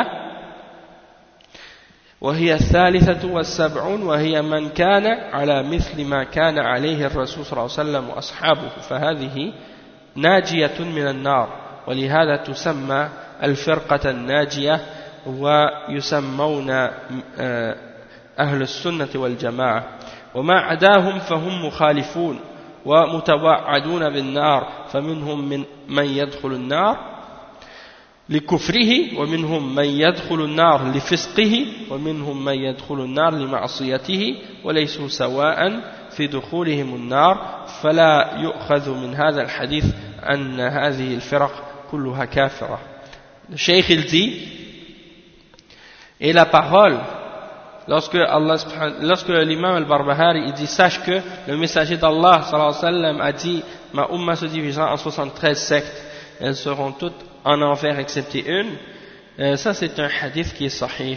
على مثل ما كان عليه الرسول صلى الله عليه وسلم وأصحابه، فهذه ناجية من النار، ولهذا تسمى الفرقة الناجية، ويسمون أهل السنة والجماعة، وما عداهم فهم مخالفون ومتوعدون بالنار، فمنهم من يدخل النار لكفره، ومنهم من يدخل النار لفسقه، ومنهم من يدخل النار لمعصيته، وليسوا سواء في دخولهم النار، فلا يؤخذ من هذا الحديث أن هذه الفرق كلها كافرة. Le cheikh il dit, et la parole, lorsque l'imam al-Barbahari il dit, sache que le messager d'Allah sallallahu alayhi wa sallam a dit, ma umma se divisera en 73 sectes, elles seront toutes en enfer excepté une, ça c'est un hadith qui est sahih.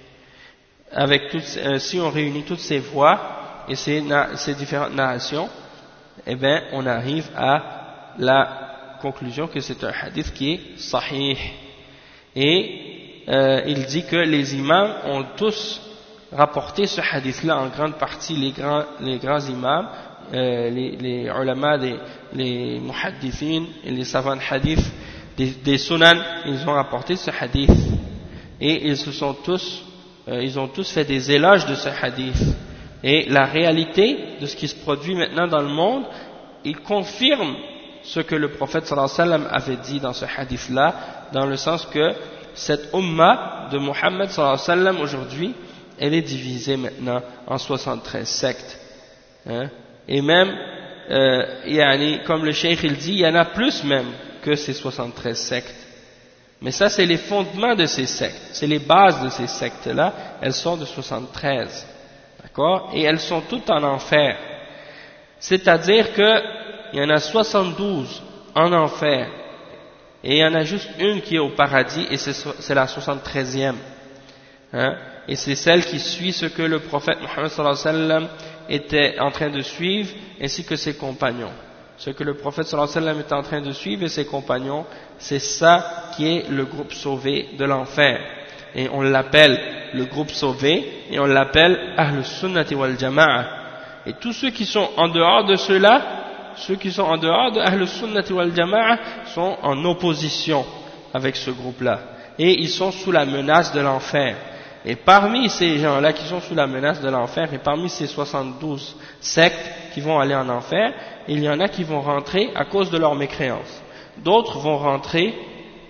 Si on réunit toutes ces voix et ces différentes narrations, eh bien on arrive à la conclusion que c'est un hadith qui est sahih. Et il dit que les imams ont tous rapporté ce hadith-là en grande partie, les grands imams, les ulama, les muhaddithin et les savants hadith des sunan, ils ont rapporté ce hadith. Et ils ont tous fait des éloges de ce hadith. Et la réalité de ce qui se produit maintenant dans le monde, il confirme ce que le prophète sallallahu alayhi wa sallam avait dit dans ce hadith-là, dans le sens que cette umma de Muhammad sallallahu alayhi wa sallam aujourd'hui, elle est divisée maintenant en 73 sectes. Et même, comme le cheikh il dit, il y en a plus même que ces 73 sectes. Mais ça, c'est les fondements de ces sectes, c'est les bases de ces sectes-là, elles sont de 73. D'accord? Et elles sont toutes en enfer. C'est-à-dire que il y en a 72 en enfer, et il y en a juste une qui est au paradis, et c'est la 73e. Et c'est celle qui suit ce que le prophète Muhammad sallallahu alayhi wa sallam était en train de suivre, ainsi que ses compagnons. Ce que le prophète sallallahu alayhi wa sallam était en train de suivre et ses compagnons, c'est ça qui est le groupe sauvé de l'enfer. Et on l'appelle le groupe sauvé, et on l'appelle Ahl Sunnati wal Jama'a. Et tous ceux qui sont en dehors de ceux-là, ceux qui sont en dehors de Ahl Sunnati wal Jama'a, sont en opposition avec ce groupe-là. Et ils sont sous la menace de l'enfer. Et parmi ces gens-là qui sont sous la menace de l'enfer, et parmi ces 72 sectes qui vont aller en enfer, il y en a qui vont rentrer à cause de leur mécréance. D'autres vont rentrer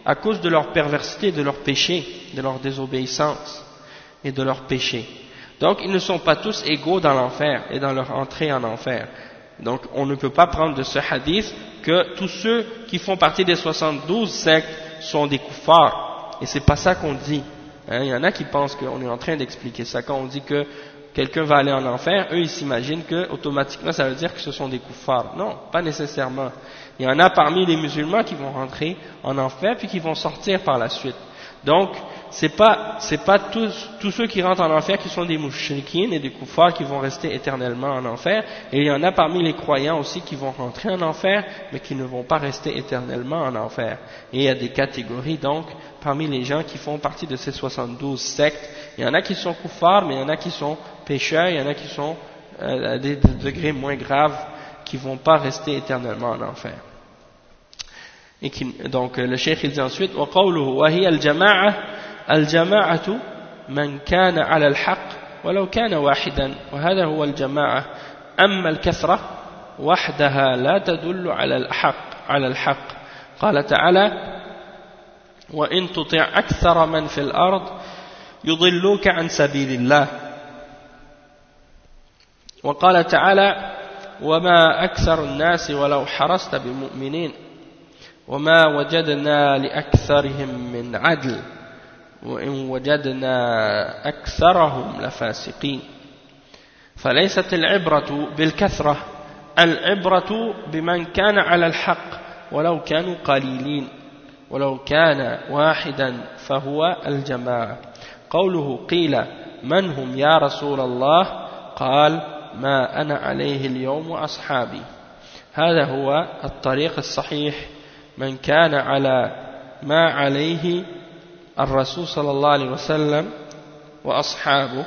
à cause de leur perversité, de leur péché, de leur désobéissance et de leur péché. Donc ils ne sont pas tous égaux dans l'enfer et dans leur entrée en enfer. Donc on ne peut pas prendre de ce hadith que tous ceux qui font partie des 72 sectes sont des kuffars. Et c'est pas ça qu'on dit. Il y en a qui pensent qu'on est en train d'expliquer ça. Quand on dit que quelqu'un va aller en enfer, eux ils s'imaginent que automatiquement ça veut dire que ce sont des kuffars. Non, pas nécessairement. Il y en a parmi les musulmans qui vont rentrer en enfer puis qui vont sortir par la suite. Donc c'est pas tous ceux qui rentrent en enfer qui sont des mouchriquins et des kuffars qui vont rester éternellement en enfer, et il y en a parmi les croyants aussi qui vont rentrer en enfer mais qui ne vont pas rester éternellement en enfer. Et il y a des catégories donc parmi les gens qui font partie de ces 72 sectes. Il y en a qui sont kuffars, mais il y en a qui sont pécheurs, il y en a qui sont à des degrés moins graves qui vont pas rester éternellement en enfer. Et donc le cheikh il dit ensuite وقوله وهي الجماعة من كان على الحق ولو كان واحدا وهذا هو الجماعة أما الكثرة وحدها لا تدل على الحق قال تعالى وإن تطع أكثر من في الأرض يضلوك عن سبيل الله وقال تعالى وما أكثر الناس ولو حرصت بمؤمنين وما وجدنا لأكثرهم من عدل وإن وجدنا أكثرهم لفاسقين فليست العبرة بالكثرة العبرة بمن كان على الحق ولو كانوا قليلين ولو كان واحدا فهو الجماعة قوله قيل من هم يا رسول الله قال ما أنا عليه اليوم وأصحابي هذا هو الطريق الصحيح من كان على ما عليه الرسول صلى الله عليه وسلم وأصحابه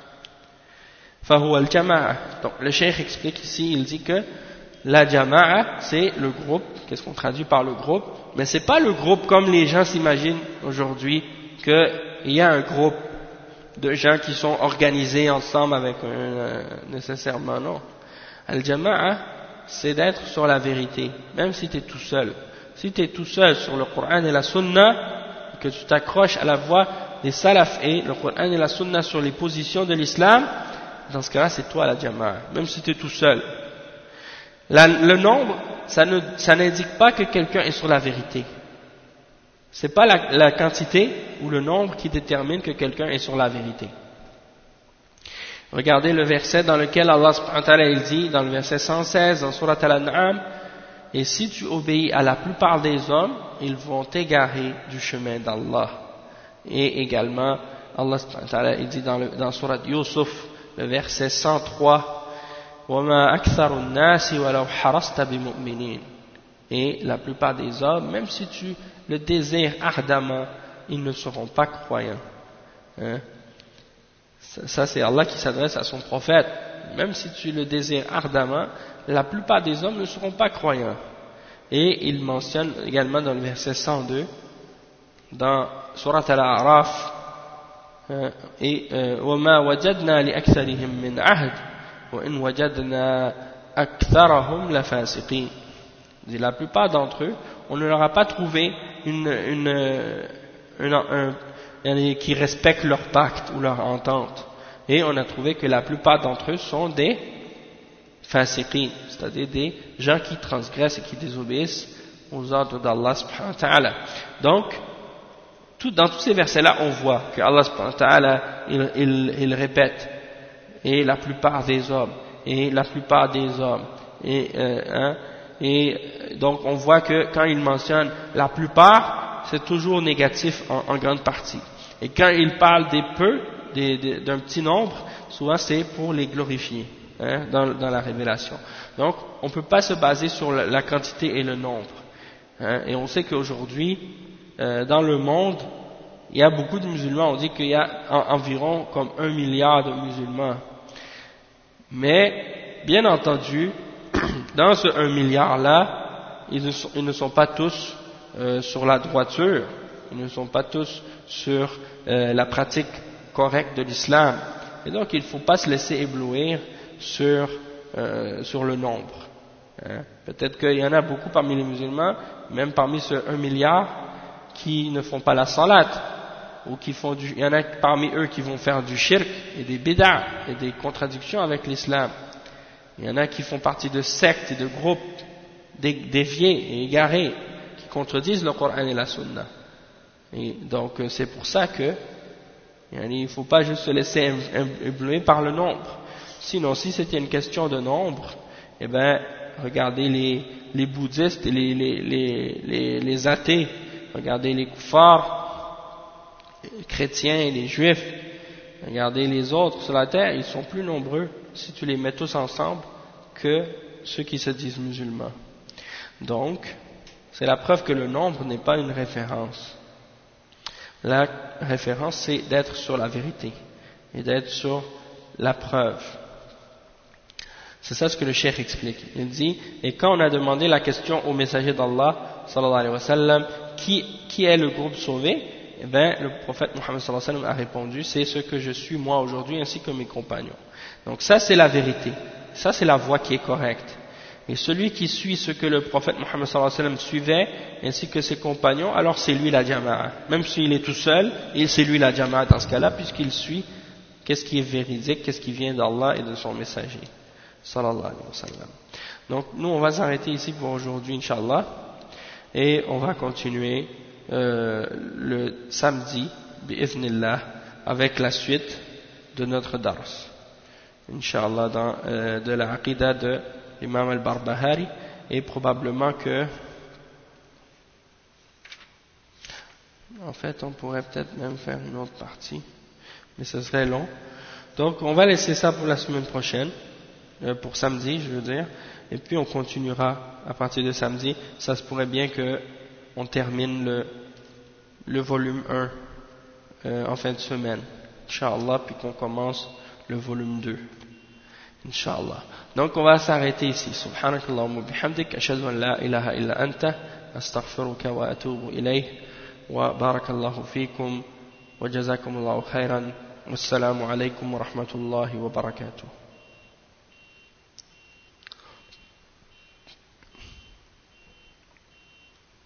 فهو الجماعة. Donc le cheikh explique ici, il dit que la jama'a c'est le groupe, qu'est-ce qu'on traduit par le groupe, mais c'est pas le groupe comme les gens s'imaginent aujourd'hui qu'il y a un groupe de gens qui sont organisés ensemble avec nécessairement non. Al-jama'a c'est d'être sur la vérité, même si tu es tout seul. Si tu es tout seul sur le Coran et la Sunna, que tu t'accroches à la voie des salaf et le Coran et la Sunna sur les positions de l'islam, dans ce cas-là, c'est toi la jama'a, même si tu es tout seul. Le nombre, ça n'indique pas que quelqu'un est sur la vérité. C'est pas la quantité ou le nombre qui détermine que quelqu'un est sur la vérité. Regardez le verset dans lequel Allah subhanahu wa ta'ala il dit, dans le verset 116, dans Surat Al-An'am, et si tu obéis à la plupart des hommes, ils vont t'égarer du chemin d'Allah. Et également, Allah subhanahu wa ta'ala il dit dans Surat Yusuf, le verset 103, وَمَا أَكْثَرُ النَّاسِ وَلَوْ حَرَصْتَ بِمُؤْمِنِينَ. Et la plupart des hommes, même si tu le désires ardemment, ils ne seront pas croyants. Hein? Ça c'est Allah qui s'adresse à son prophète. Même si tu le désires ardemment, la plupart des hommes ne seront pas croyants. Et il mentionne également dans le verset 102, dans Surat Al-A'raf, وَمَا وَجَدْنَا لِأَكْثَرِهِمْ مِنْ عَهْدٍ وَإِنْ وَجَدْنَا أَكْثَرَهُمْ لَفَاسِقِينَ. La plupart d'entre eux, on ne leur a pas trouvé qui respectent leur pacte ou leur entente. Et on a trouvé que la plupart d'entre eux sont des fasiqin, c'est-à-dire des gens qui transgressent et qui désobéissent aux ordres d'Allah subhanahu wa ta'ala. Donc, dans tous ces versets-là, on voit que Allah subhanahu wa ta'ala, il répète, et la plupart des hommes, et la plupart des hommes, et donc on voit que quand il mentionne la plupart, c'est toujours négatif en grande partie. Et quand il parle des peu, d'un petit nombre, souvent c'est pour les glorifier dans la révélation. Donc on ne peut pas se baser sur la quantité et le nombre. Et on sait qu'aujourd'hui, dans le monde, il y a beaucoup de musulmans, on dit qu'il y a environ comme 1 milliard de musulmans. Mais, bien entendu, dans ce 1 milliard-là, ils ne sont pas tous sur la droiture, ils ne sont pas tous sur la pratique correcte de l'islam. Et donc, il ne faut pas se laisser éblouir sur le nombre. Peut-être qu'il y en a beaucoup parmi les musulmans, même parmi ce 1 milliard, qui ne font pas la salat, ou il y en a parmi eux qui vont faire du shirk et des bid'a et des contradictions avec l'islam. Il y en a qui font partie de sectes et de groupes déviés et égarés qui contredisent le Coran et la Sunna. Et donc c'est pour ça que il ne faut pas juste se laisser éblouir par le nombre. Sinon, si c'était une question de nombre, eh ben, regardez les bouddhistes et les athées, regardez les kuffars, les chrétiens et les juifs, regardez les autres sur la terre, ils sont plus nombreux si tu les mets tous ensemble que ceux qui se disent musulmans. Donc, c'est la preuve que le nombre n'est pas une référence. La référence, c'est d'être sur la vérité et d'être sur la preuve. C'est ça ce que le cheikh explique. Il dit, et quand on a demandé la question au messager d'Allah, sallallahu alayhi wa sallam, qui est le groupe sauvé, eh bien, le prophète Mohammed sallallahu alayhi wa sallam a répondu, c'est ce que je suis moi aujourd'hui ainsi que mes compagnons. Donc ça c'est la vérité. Ça c'est la voie qui est correcte. Et celui qui suit ce que le prophète Mohammed sallallahu alayhi wa sallam suivait, ainsi que ses compagnons, alors c'est lui la jama'a. Même s'il est tout seul, c'est lui la jama'a dans ce cas-là, puisqu'il suit qu'est-ce qui est véridique, qu'est-ce qui vient d'Allah et de son messager. Sallallahu alayhi wa sallam. Donc nous on va s'arrêter ici pour aujourd'hui, Inch'Allah, et on va continuer le samedi, bi'ithnillah, avec la suite de notre dars. Inch'Allah, de la aqidah de l'imam al-Barbahari, et probablement que, en fait, on pourrait peut-être même faire une autre partie, mais ce serait long. Donc, on va laisser ça pour la semaine prochaine, pour samedi, je veux dire, et puis on continuera à partir de samedi. Ça se pourrait bien que on termine le volume 1 en fin de semaine, Inch'Allah, puis qu'on commence le volume 2. Inch'Allah. Donc on va s'arrêter ici. Subhanakallahumma bihamdik, ashhadu an la ilaha illa anta, astaghfiruka wa atubu ilayh, wa barakallahu fikum, wa jazakumullahu khairan, wassalamu alaykum wa rahmatullahi wa barakatuh.